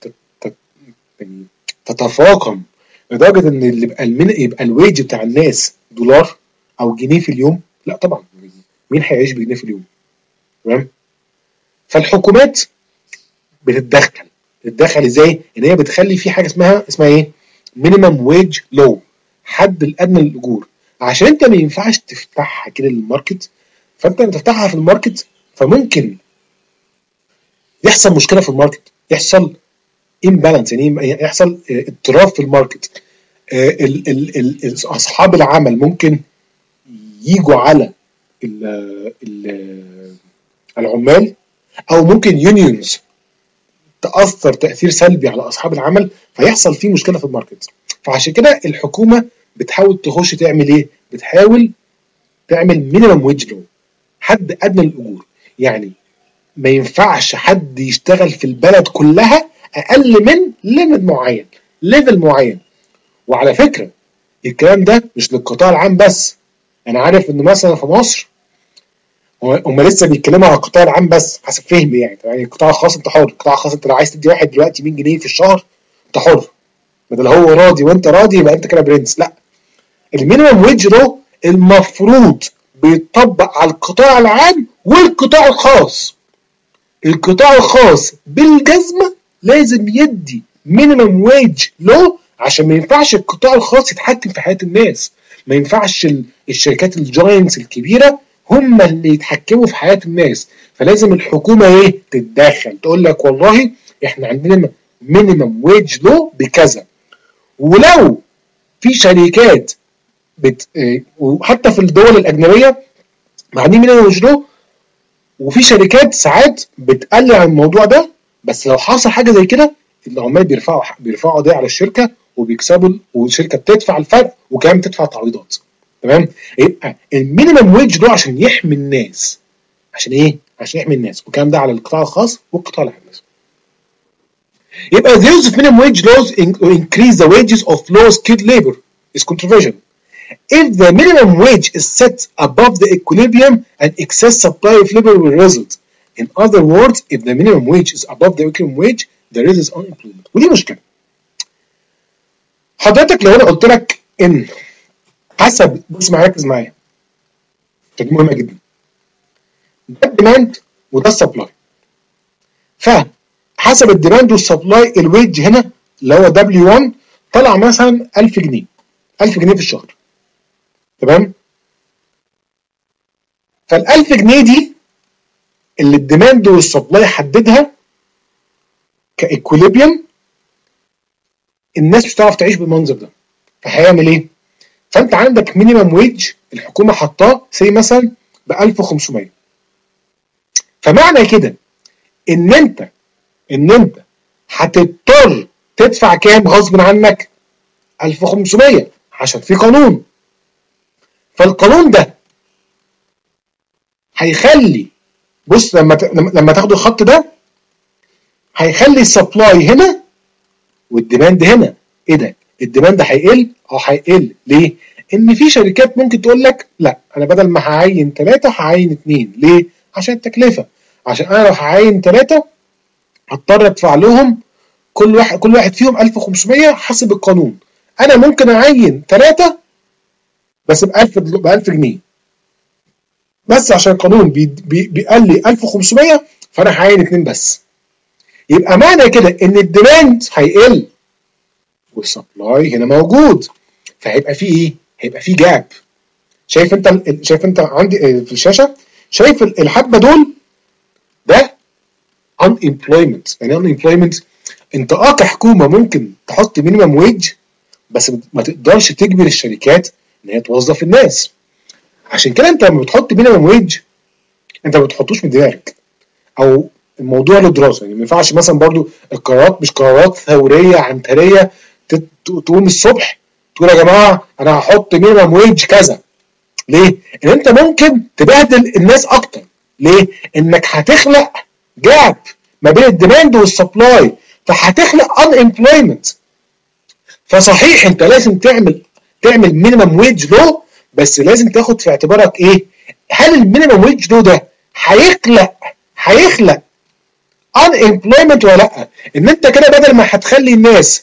تتفاقم لدرجه ان اللي يبقى المن... يبقى الويج بتاع الناس دولار او جنيه في اليوم؟ لا طبعا، مين هيعيش بجنيه في اليوم؟ تمام؟ فالحكومات بتتدخل. بتتدخل ازاي؟ ان هي بتخلي في حاجه اسمها اسمها ايه؟ مينيمم ويج لو، حد الادنى للاجور. عشان انت ما ينفعش تفتحها كده للماركت، فانت لما تفتحها في الماركت فممكن يحصل مشكله في الماركت، يحصل امبالانس، يعني يحصل اضطراب في الماركت. ال ال ال اصحاب العمل ممكن ييجوا على ال ال العمال، او ممكن يونيونز تاثر تاثير سلبي على اصحاب العمل، فيحصل فيه مشكله في الماركت. فعشان كده الحكومه بتحاول تخش تعمل ايه؟ بتحاول تعمل مينيمم ويج لو، حد ادنى للاجور. يعني ما ينفعش حد يشتغل في البلد كلها اقل من ليفل معين، ليفل معين. وعلى فكره الكلام ده مش للقطاع العام بس. انا عارف ان مثلا في مصر هم لسه بيتكلموا على القطاع العام بس حسب فهمي، يعني يعني القطاع الخاص انت حر، القطاع الخاص انت لو عايز تدي واحد دلوقتي مية جنيه في الشهر انت حر، بدل هو راضي وانت راضي يبقى انت كده برنس. لا، المينيمم ويج ده المفروض بيتطبق على القطاع العام والقطاع الخاص. القطاع الخاص بالجزمه لازم يدي مينيمم ويج لو، عشان ما ينفعش القطاع الخاص يتحكم في حياه الناس. ما ينفعش الشركات الجاينتس الكبيره هم اللي يتحكموا في حياه الناس. فلازم الحكومه ايه تتدخل، تقول لك والله احنا عندنا مينيمم ويج لو بكذا. ولو في شركات بت... وحتى في الدول الاجنبيه عاملين مينيمم ويج لو، وفي شركات ساعات بتقلل عن الموضوع ده، بس لو حصل حاجه زي كده العمال بيرفعوا بيرفعوا قضيه على الشركه وبيكسبوا، والشركه بتدفع الفرق وكمان بتدفع تعويضات. تمام؟ يبقى المينيمم ويج ده عشان يحمي الناس. عشان ايه؟ عشان يحمي الناس، والكلام ده على القطاع الخاص والقطاع العام. يبقى the use of minimum wage laws increase the wages of low skilled labor is controversial. If the minimum wage is set above the equilibrium, an excess supply of labor will result. In other words, if the minimum wage is above the equilibrium wage, there is unemployment. ودي مشكلة. حضرتك لو انا قلت لك ان حسب، بص معايا ركز معايا، دي مهمة جدا. ده الديماند وده السبلاي. فحسب الديماند والسبلاي الويج هنا اللي هو دبليو واحد طلع مثلا ألف جنيه. ألف جنيه في الشهر. تمام؟ فالألف جنيه دي اللي الديماند والسبلاي حددها كإكوليبيوم، الناس مش هتعرف تعيش بالمنظر ده. فهيعمل ايه؟ فانت عندك مينيمم ويج الحكومه حطاه سي مثلا ب ألف وخمسمية. فمعنى كده ان انت ان انت هتضطر تدفع كام غصب عنك؟ ألف وخمسمية عشان في قانون. فالقانون ده هيخلي، بص لما لما تاخدوا الخط ده هيخلي السبلاي هنا والديماند هنا. ايه ده؟ الديماند هيقل او هيقل ليه؟ ان في شركات ممكن تقول لك لا انا بدل ما هعين ثلاثه هعين اثنين. ليه؟ عشان التكلفه. عشان انا لو هعين ثلاثه هضطر ادفع لهم كل واحد كل واحد فيهم ألف وخمسمية حسب القانون. انا ممكن اعين ثلاثه بس ب ألف ب ألف جنيه، بس عشان القانون بي بي بيقال لي ألف وخمسمية فانا هعين اثنين بس. يبقى معنى كده ان الديماند هيقل والسبلاي هنا موجود، فهيبقى في ايه؟ هيبقى في جاب. شايف انت شايف انت عندي في الشاشه، شايف الحبه دول؟ ده unemployment. يعني unemployment انت اه كحكومه ممكن تحط مينيمم ويج بس ما تقدرش تجبر الشركات ان هي توظف الناس. عشان كده انت لما بتحط مينيمم ويج انت ما بتحطوش من دماغك او الموضوع له دراسه. يعني ما ينفعش مثلا برضو القرارات مش قرارات ثوريه عنتريه تقوم الصبح تقول يا جماعه انا هحط مينيمم ويج كذا. ليه؟ ان انت ممكن تبهدل الناس اكتر. ليه؟ انك هتخلق جاب ما بين الديماند والسبلاي، فهتخلق ان امبلويمنت. فصحيح انت لازم تعمل تعمل مينيمم ويج لو، بس لازم تاخد في اعتبارك ايه؟ هل المينيمم ويج لو ده هيخلق هيخلق ان امبلويمنت ولا لا؟ ان انت كده بدل ما هتخلي الناس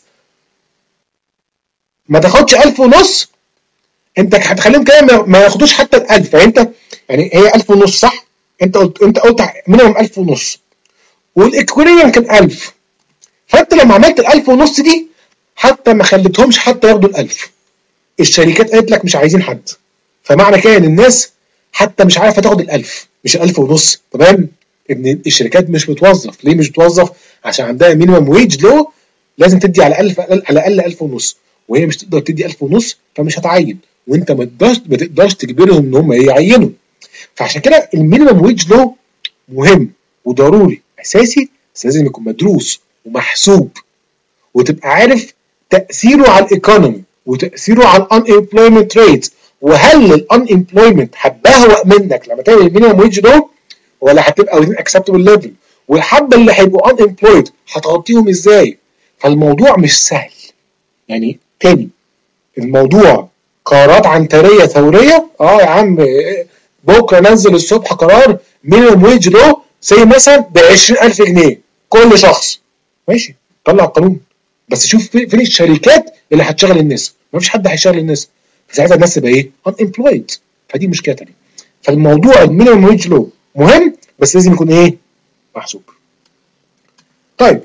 ما تاخدش ألف ونص، انت هتخليهم كده ما ياخدوش حتى الألف. يعني انت يعني هي ألف ونص صح؟ انت قلت انت قلت مينيمم ألف ونص والاكويريوم كان ألف. فانت لما عملت الألف ونص دي حتى ما خليتهمش حتى ياخدوا الألف. الشركات قالت لك مش عايزين حد. فمعنى كده ان الناس حتى مش عارفه تاخد الألف مش الألف ونص. تمام؟ ان الشركات مش بتوظف. ليه مش بتوظف؟ عشان عندها مينيمم ويج لو لازم تدي على الألف على الاقل ألف ونص، وهي مش تقدر تدي ألف ونص فمش هتعين، وانت ما تقدرش ما تقدرش تجبرهم ان هم يعينوا. فعشان كده المينيمم ويج لو مهم وضروري اساسي، بس لازم يكون مدروس ومحسوب وتبقى عارف تاثيره على الايكونومي وتاثيره على الان امبلويمنت ريت، وهل الان امبلويمنت هتبهوأ منك لما تعمل المينيمم ويج لو ولا هتبقى within acceptable level، والحبه اللي هيبقوا ان امبلويد هتغطيهم ازاي. فالموضوع مش سهل. يعني تاني الموضوع قرارات عنتريه ثوريه. اه يا عم بكره نزل الصبح قرار مينيمم ويج لو زي مثلا ب عشرين ألف جنيه كل شخص. ماشي طلع القانون، بس شوف فين الشركات اللي هتشغل الناس. مفيش حد هيشغل الناس، فساعتها الناس تبقى ايه؟ ان امبلويد. فدي مشكله تانيه. فالموضوع المينيمم ويج لو مهم، بس لازم يكون ايه؟ محسوب. طيب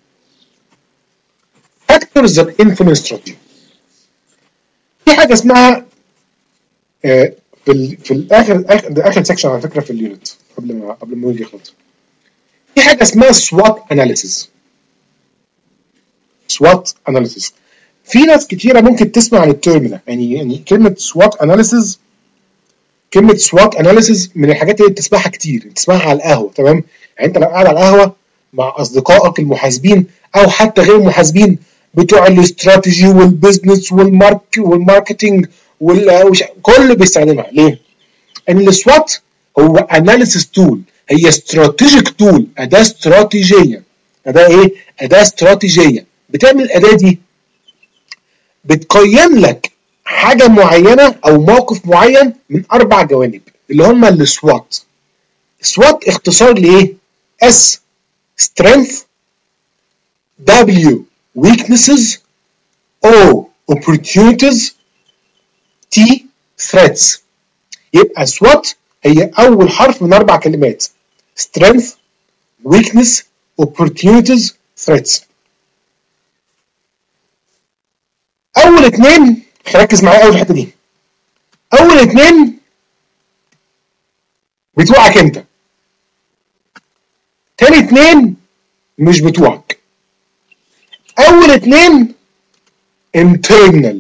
factors that influence strategy. في حاجه اسمها آه في ال في الاخر اخر ده اخر سكشن على فكره في اليونت قبل ما قبل ما يجي يخلص. في حاجه اسمها SWOT analysis. SWOT analysis. في ناس كتيره ممكن تسمع عن الترم ده، يعني يعني كلمه SWOT analysis كلمه SWOT analysis من الحاجات اللي بتسمعها كتير، بتسمعها على القهوه، تمام؟ يعني انت لو قاعد على القهوه مع اصدقائك المحاسبين او حتى غير المحاسبين بتوع الاستراتيجي والبزنس والمارك والماركتنج كله بيستخدمها. ليه؟ ان السوات هو اناليسيس تول، هي استراتيجيك تول، اداه استراتيجيه. اداه ايه؟ اداه استراتيجيه. بتعمل الاداه دي بتقيم لك حاجه معينه او موقف معين من اربع جوانب اللي هم السوات. سوات اختصار لايه؟ اس strength، W weaknesses، O opportunities، T threats. يبقى SWOT هي أول حرف من أربع كلمات: strength، weakness، opportunities، threats. أول اتنين ركز معايا أول الحتة دي. أول اتنين بتوعك أنت. تاني اتنين مش بتوعك. أول اتنين internal،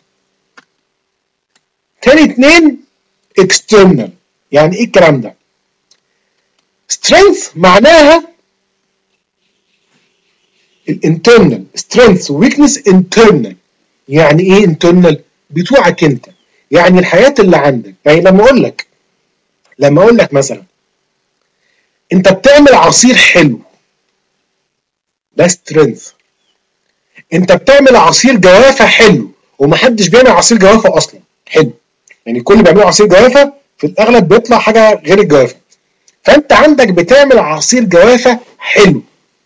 تاني اتنين external. يعني ايه الكلام ده؟ strength معناها الانترنال، strength weakness internal. يعني ايه internal؟ بتوعك انت، يعني الحاجات اللي عندك. يعني لما اقول لك لما اقول لك مثلا انت بتعمل عصير حلو، ده strength. انت بتعمل عصير جوافه حلو، ومحدش بيعمل عصير جوافه اصلا حلو، يعني كل اللي بيعملوا عصير جوافه في الاغلب بيطلع حاجه غير الجوافه. فانت عندك بتعمل عصير جوافه حلو.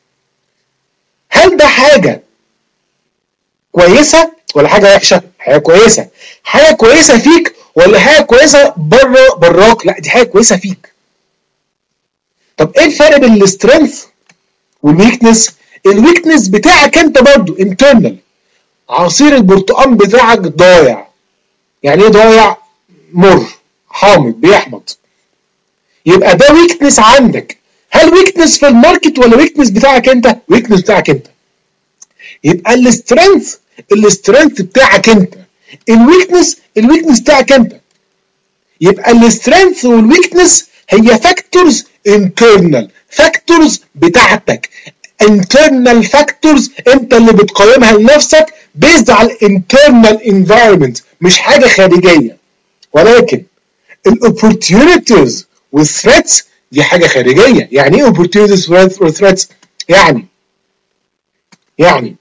هل ده حاجه كويسه ولا حاجه وحشه؟ حاجه كويسه. حاجه كويسه فيك ولا حاجه كويسه بره براك؟ لا، دي حاجه كويسه فيك. طب ايه الفرق بين السترينث والويكنس؟ الويكنس بتاعك انت برضو انترنال. عصير البرتقال بتاعك ضايع. يعني ايه ضايع؟ مر، حامض، بيحمض. يبقى ده ويكنس عندك. هل ويكنس في الماركت ولا ويكنس بتاعك انت؟ ويكنس بتاعك انت. يبقى السترينث السترينث بتاعك انت، الويكنس الويكنس بتاعك انت. يبقى السترينث والويكنس هي فاكتورز انترنال، فاكتورز بتاعتك، internal factors انت اللي بتقيمها لنفسك based على internal environment، مش حاجه خارجيه. ولكن الاوبورتيونيتيز والثريتس دي حاجه خارجيه. يعني ايه opportunities والثريتس؟ يعني يعني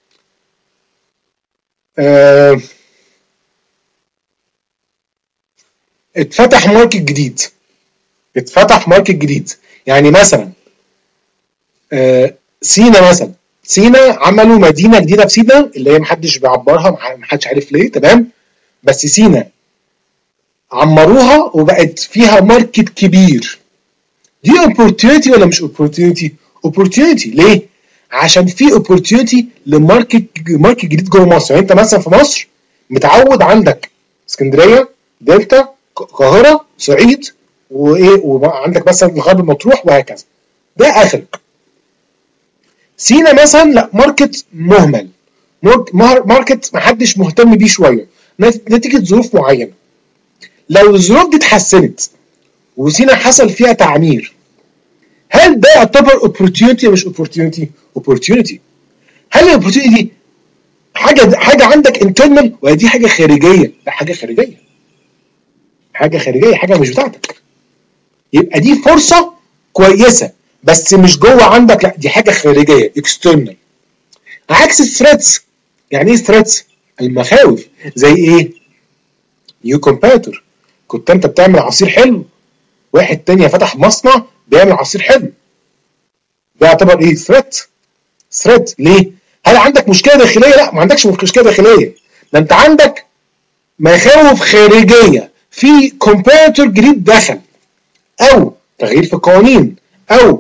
اه اتفتح ماركت جديد اتفتح ماركت جديد يعني مثلا اه سينا مثلا سينا عملوا مدينه جديده في سينا اللي هي محدش بيعبرها، محدش عارف ليه، تمام؟ بس سينا عمروها وبقت فيها ماركت كبير. دي opportunity ولا مش opportunity؟ opportunity. ليه؟ عشان في opportunity لماركت ماركت جديد جوه مصر. يعني انت مثلا في مصر متعود عندك اسكندريه، دلتا، القاهره، صعيد، وايه، وعندك مثلا الغرب مطروح وهكذا. ده اخرك. سينا مثلا لا، ماركت مهمل، ماركت محدش مهتم بيه شويه نتيجه ظروف معينه. لو الظروف دي اتحسنت وسينا حصل فيها تعمير، هل ده يعتبر opportunity مش opportunity؟ opportunity. هل الاوبورتيونيتي دي حاجه حاجه عندك internal ولا دي حاجه خارجيه؟ لا، حاجه خارجيه. حاجه خارجيه، حاجه مش بتاعتك. يبقى دي فرصه كويسه بس مش جوه عندك، لا دي حاجه خارجيه external. عكس الثريتس. يعني ايه ثريتس؟ المخاوف. زي ايه؟ نيو كومبيتر. كنت انت بتعمل عصير حلو، واحد تاني فتح مصنع بيعمل عصير حلو، ده يعتبر ايه؟ ثريت. ثريت. ليه؟ هل عندك مشكله داخليه؟ لا، ما عندكش مشكله داخليه، ده انت عندك مخاوف خارجيه. في كومبيتر جديد دخل، او تغيير في القوانين، او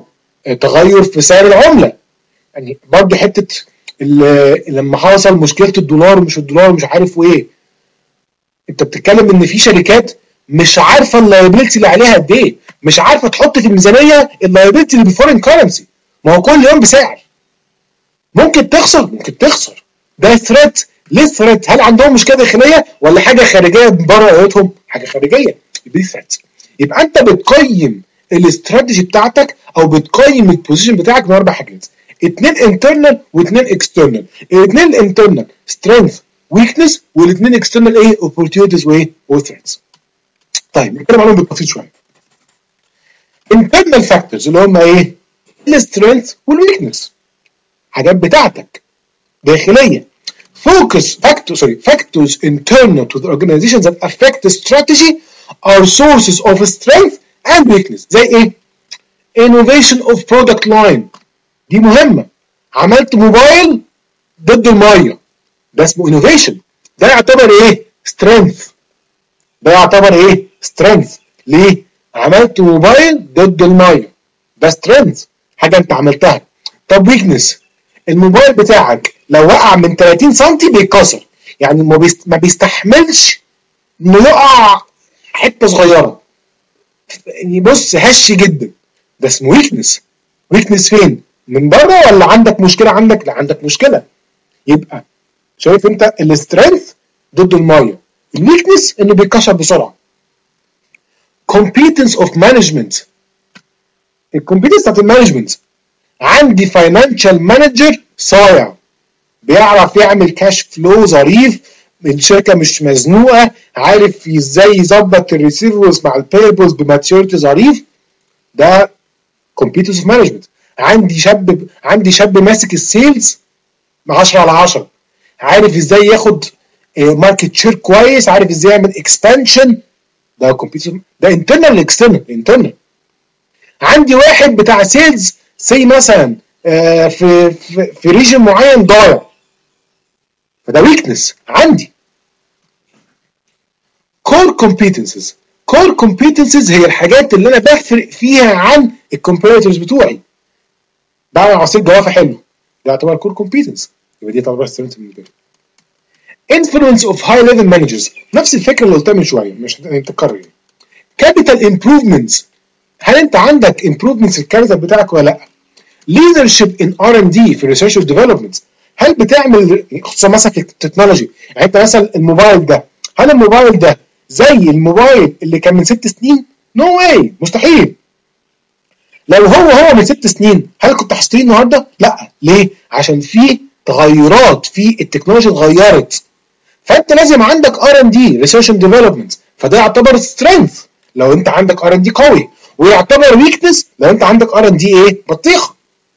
تغير في سعر العمله. يعني برضه حته لما حصل مشكله الدولار ومش الدولار مش عارف وايه، انت بتتكلم ان في شركات مش عارفه اللايبيلتي اللي عليها قد ايه، مش عارفه تحط في الميزانيه اللايبيلتي اللي بالفورين كرنسي، ما هو كل يوم بسعر. ممكن تخسر ممكن تخسر، ده ثريت. ليه ثريت؟ هل عندهم مشكله داخليه ولا حاجه خارجيه بره قوتهم؟ حاجه خارجيه، يبقى ثريت. يبقى انت بتقيم الاستراتيجي بتاعتك او بتقيم البوزيشن بتاعك من اربع حاجات، اثنين انترنال واثنين اكسترنال. الاثنين الانترنال سترينث ويكنس، والاثنين اكسترنال ايه؟ اوبورتيونيتيز وايه؟ وثريتس. طيب نتكلم عنهم بالتفصيل شويه. internal factors اللي هم ايه؟ السترينث والويكنس، حاجات بتاعتك داخليه. focus factors sorry factors internal to the organization that affect the strategy are sources of strength and weakness. زي ايه؟ innovation of product line، دي مهمه. عملت موبايل ضد الميه، ده اسمه innovation، ده يعتبر ايه؟ strength. ده يعتبر ايه؟ strength. ليه؟ عملت موبايل ضد الميه، ده strength، حاجه انت عملتها. طب weakness، الموبايل بتاعك لو وقع من ثلاثين سم بيتكسر، يعني ما بيستحملش انه يقع حته صغيره، يعني بص هش جدا، ده اسمه ويكنس. ويكنس فين؟ من بره ولا عندك مشكله؟ عندك لا عندك مشكله. يبقى شايف انت السترينث ضد الميه، الويكنس انه بيتكسر بسرعه. competence of management، الكومبيتنس بتاعت المانجمنت، عندي فاينانشال مانجر صايع بيعرف يعمل كاش فلو ظريف، الشركه مش مزنوقه، عارف ازاي يظبط الريسيفبلز مع البيبلز بماتيوريتي ظريف، ده كومبيتنس اوف مانجمنت. عندي شاب عندي شاب ماسك السيلز عشرة على عشرة، عارف ازاي ياخد ماركت شير كويس، عارف ازاي يعمل اكسبانشن، ده كومبيتنس. ده انترنال اكسترنال. انترنال عندي واحد بتاع سيلز سي مثلا آه في في, في ريجن معين ضايع، فده ويكنس عندي. كور كومبيتنسز، كور كومبيتنسز هي الحاجات اللي انا بفرق فيها عن الكومبيتيتورز بتوعي. ده عصير جوافه حلو، ده يعتبر كور كومبيتنس، يبقى دي تعتبر سترينث بالنسبه لي. influence of high level managers، نفس الفكره اللي قلتها من شويه مش هتتكرر. capital improvements، هل انت عندك improvements في الكابيتال بتاعك ولا لا؟ leadership in ار اند دي في research and development، هل بتعمل خصوصا مثلا في التكنولوجي؟ يعني انت مثلا الموبايل ده، هل الموبايل ده زي الموبايل اللي كان من ست سنين؟ نو no واي، مستحيل. لو هو هو من ست سنين هل كنت هشتريه النهارده؟ لا. ليه؟ عشان في تغيرات في التكنولوجيا اتغيرت، فانت لازم عندك ار اند دي ريسيرش اند ديفلوبمنت، فده يعتبر سترينث لو انت عندك ار اند دي قوي، ويعتبر ويكنس لو انت عندك ار اند دي ايه؟ بطيخه.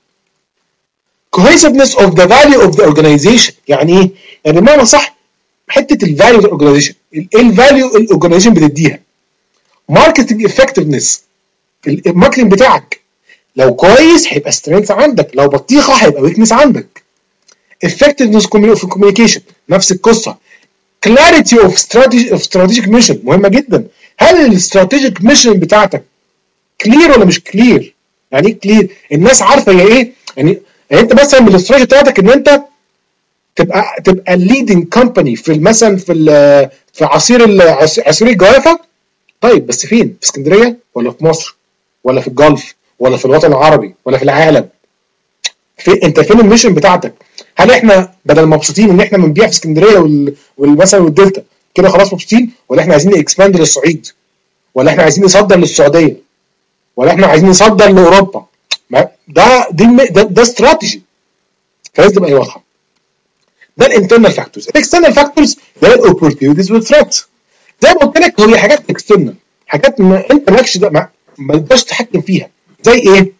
cohesiveness of the value of the organization، يعني ايه؟ يعني بمعنى صح حته الفاليو اوف الاورجنايزيشن، ايه الفاليو الاورجنايزيشن بتديها. ماركتنج افكتفنس، الماركتنج بتاعك لو كويس هيبقى سترينث عندك، لو بطيخه هيبقى ويكنس عندك. effectiveness في الكوميونيكيشن نفس القصه. clarity of strategy of strategic mission مهمه جدا، هل الاستراتيجيك ميشن بتاعتك كلير ولا مش كلير؟ يعني ايه كلير؟ الناس عارفه هي ايه؟ يعني يعني انت مثلا من الاستراتيجي بتاعتك ان انت تبقى تبقى الليدنج كومباني في مثلا في في عصير عصير الجوافه. طيب بس فين؟ في اسكندريه ولا في مصر ولا في الجلف ولا في الوطن العربي ولا في العالم؟ في انت فين الميشن بتاعتك؟ هل احنا بدل مبسوطين ان احنا بنبيع في اسكندريه والمثلا والدلتا كده خلاص مبسوطين، ولا احنا عايزين اكسباند للصعيد، ولا احنا عايزين نصدر للسعوديه، ولا احنا عايزين نصدر لاوروبا؟ ده دي ده, ده استراتيجي، فلازم تبقى واضحه. ده الانترنال فاكتورز. الاكسترنال فاكتورز ده الاوبورتيونيتيز والثريتس، زي ما قلت لك هي حاجات اكسترنال، حاجات ما انت مالكش ما تقدرش تتحكم فيها. زي ايه؟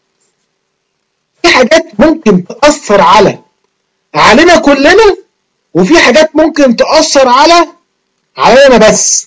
في حاجات ممكن تاثر على علينا كلنا، وفي حاجات ممكن تاثر على علينا بس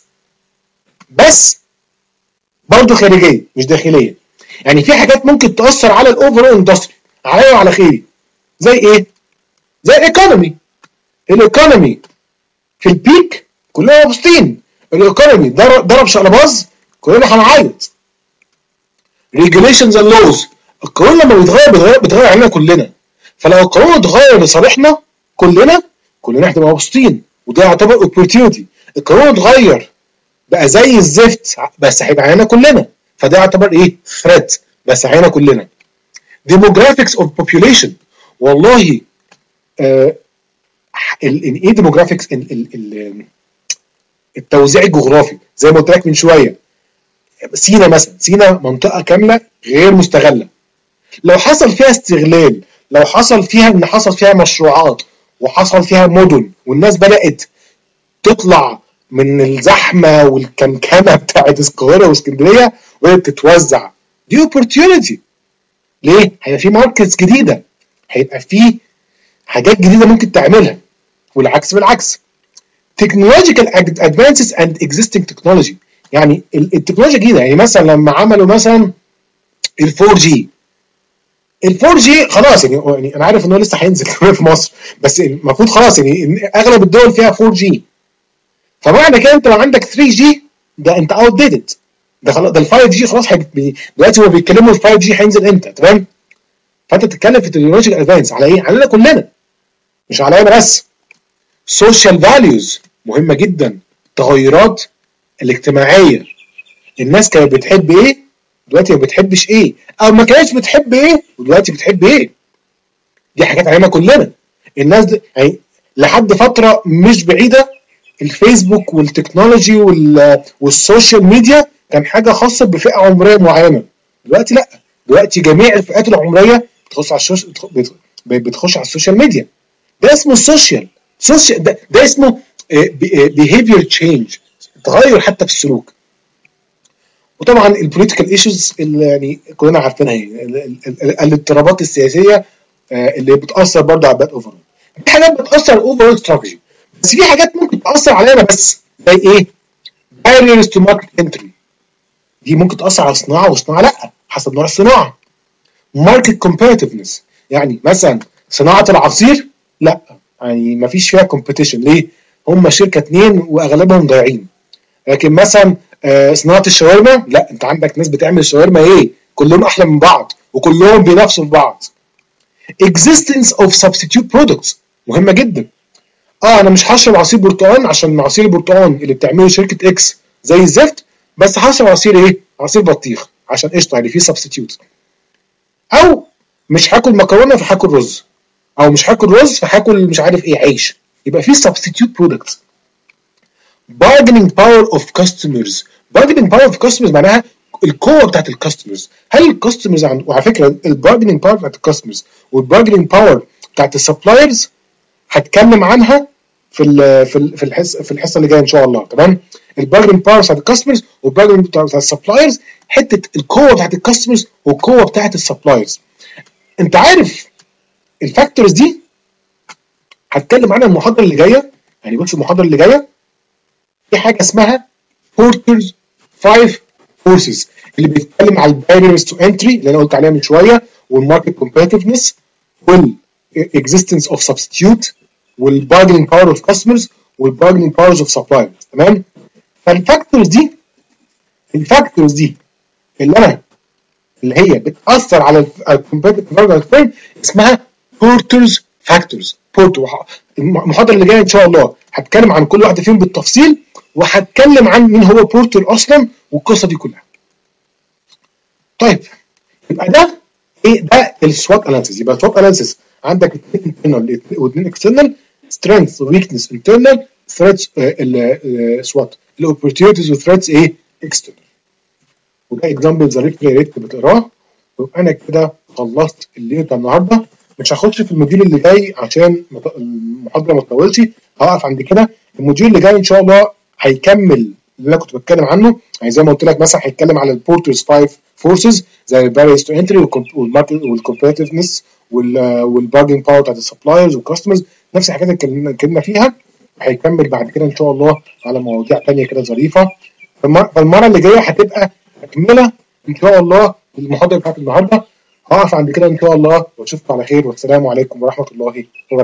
بس برضه خارجيه مش داخليه. يعني في حاجات ممكن تاثر على الاوفر اول اندستري، عليا وعلى خيري. زي ايه؟ زي الايكونومي. الايكونومي في البيك كلنا مبسوطين، الايكونومي ضرب شقلباز كلنا هنعيط. regulations and laws القانون لما بيتغير بيتغير, بيتغير علينا كلنا. فلو القانون اتغير لصالحنا كلنا كلنا هنبقى مبسوطين، وده يعتبر اوبورتيونيتي. القانون اتغير بقى زي الزفت بس هيبقى علينا كلنا، فده يعتبر ايه؟ ثريت بس علينا كلنا. demographics of population، والله آه ايه demographics؟ التوزيع الجغرافي زي ما قلت لك من شويه. سينا مثلا، سينا منطقه كامله غير مستغله، لو حصل فيها استغلال، لو حصل فيها ان حصل فيها مشروعات وحصل فيها مدن والناس بدات تطلع من الزحمه والكمكمه بتاعت القاهره واسكندريه وهي بتتوزع، دي اوبورتيونيتي. ليه؟ هيبقى في ماركتس جديده، هيبقى في حاجات جديده ممكن تعملها، والعكس بالعكس. technological advances and existing technology، يعني التكنولوجيا جديده. يعني مثلا لما عملوا مثلا ال فور جي، ال فور جي خلاص يعني, يعني انا عارف ان هو لسه هينزل كمان في مصر، بس المفروض خلاص يعني اغلب الدول فيها فور جي. فمعنى كده انت لو عندك ثري جي ده انت اوت ديتد، ده خلاص، ده ال فايف جي خلاص هيبقى دلوقتي هو بيتكلموا ال فايف جي هينزل امتى، تمام؟ فانت بتتكلم في تكنولوجيا ادفانس على ايه؟ علينا كلنا مش علينا بس. سوشيال فاليوز مهمه جدا، التغيرات الاجتماعيه، الناس كانت بتحب ايه دلوقتي ما بتحبش ايه، او ما كانتش بتحب ايه ودلوقتي بتحب ايه. دي حاجات علينا كلنا. الناس دي يعني لحد فتره مش بعيده الفيسبوك والتكنولوجي والسوشيال ميديا كان حاجه خاصه بفئه عمريه معينه، دلوقتي لا، دلوقتي جميع الفئات العمريه بتخش على الشوش... بتخش على السوشيال ميديا. ده اسمه السوشيال سوشيال ده, ده اسمه behavior change، تغير حتى في السلوك. وطبعا البوليتيكال ايشوز اللي يعني كلنا عارفينها هي الاضطرابات السياسيه اللي بتاثر برضه على الباد اوفر. في حاجات بتاثر اوفر استراتيجي، بس في حاجات ممكن تاثر علينا بس، زي ايه؟ barriers to market entry، دي ممكن تاثر على الصناعه والصناعه لا، حسب نوع الصناعه. market competitiveness، يعني مثلا صناعه العصير لا، يعني ما فيش فيها competition، ليه؟ هم شركه اتنين واغلبهم ضايعين. لكن مثلا آه صناعه الشاورما لا، انت عندك ناس بتعمل شاورما ايه كلهم احلى من بعض وكلهم بينافسوا في بعض. existence of substitute products مهمه جدا. اه انا مش هشرب عصير برتقال عشان عصير البرتقال اللي بتعمله شركه اكس زي الزفت، بس هشرب عصير ايه؟ عصير بطيخ عشان قشطه يعني فيه سبستيتيوت. او مش هاكل مكرونه فهاكل رز، او مش هاكل رز فهاكل مش عارف ايه عيش، يبقى فيه substitute products. bargaining power of customers، bargaining power of customers معناها القوه بتاعت الكاستمرز. هل الكاستمرز عند، وعلى فكره البارجنينج باور بتاعت الكاستمرز والبارجنينج باور بتاعت السبلايرز هتكلم عنها في ال في ال في الحصه في الحصه اللي جايه ان شاء الله، تمام؟ البارجنينج باور بتاعت الكاستمرز والبارجنينج بتاعت السبلايرز، حته القوه بتاعت الكاستمرز والقوه بتاعت السبلايرز. انت عارف الفاكتورز دي هتكلم عنها المحاضره اللي جايه. يعني بص المحاضره اللي جايه في حاجه اسمها بورترز فايف فورسز اللي بيتكلم على الباريرز تو انتري اللي انا قلت عليها من شويه، والماركت كومبيتيفنس، والاكزيستنس اوف سبستيوت، والبارجنينج باور اوف كاستمرز، والبارجنينج باورز اوف سبلايرز، تمام؟ فالفاكتورز دي الفاكتورز دي اللي انا اللي هي بتاثر على الكومبيتيتيف ادفانتج اسمها بورترز فاكتورز. بورتر المحاضره اللي جايه ان شاء الله هتكلم عن كل واحده فيهم بالتفصيل، وهتكلم عن مين هو بورتر اصلا والقصه دي كلها. طيب يبقى ده ايه؟ ده السوات اناليسيس. يبقى السوات اناليسيس عندك اثنين انترنال واثنين اكسترنال، سترينث وويكنس انترنال، ثريتس السوات، الاوبورتيونيتيز وثريتس ايه؟ اكسترنال. وده اكزامبل ظريف يا ريت بتقراه. ويبقى انا كده خلصت الليله بتاع النهارده. مش هخش في الموديول اللي جاي عشان المحاضره ما تطولش، هقف عند كده. الموديول اللي جاي ان شاء الله هيكمل اللي انا كنت بتكلم عنه، يعني زي ما قلت لك مثلا هيتكلم على البورترز فايف فورسز زي الباريرز تو انتري والماركت والكومبيتيفنس والبارجنينج باور بتاعت السبلايرز والكاستمرز، نفس الحاجات اللي اتكلمنا فيها. هيكمل بعد كده ان شاء الله على مواضيع ثانيه كده ظريفه. فالمره اللي جايه هتبقى تكمله ان شاء الله للمحاضره بتاعت النهارده. هقف عند كده ان شاء الله واشوفكم على خير، والسلام عليكم ورحمه الله وبركاته.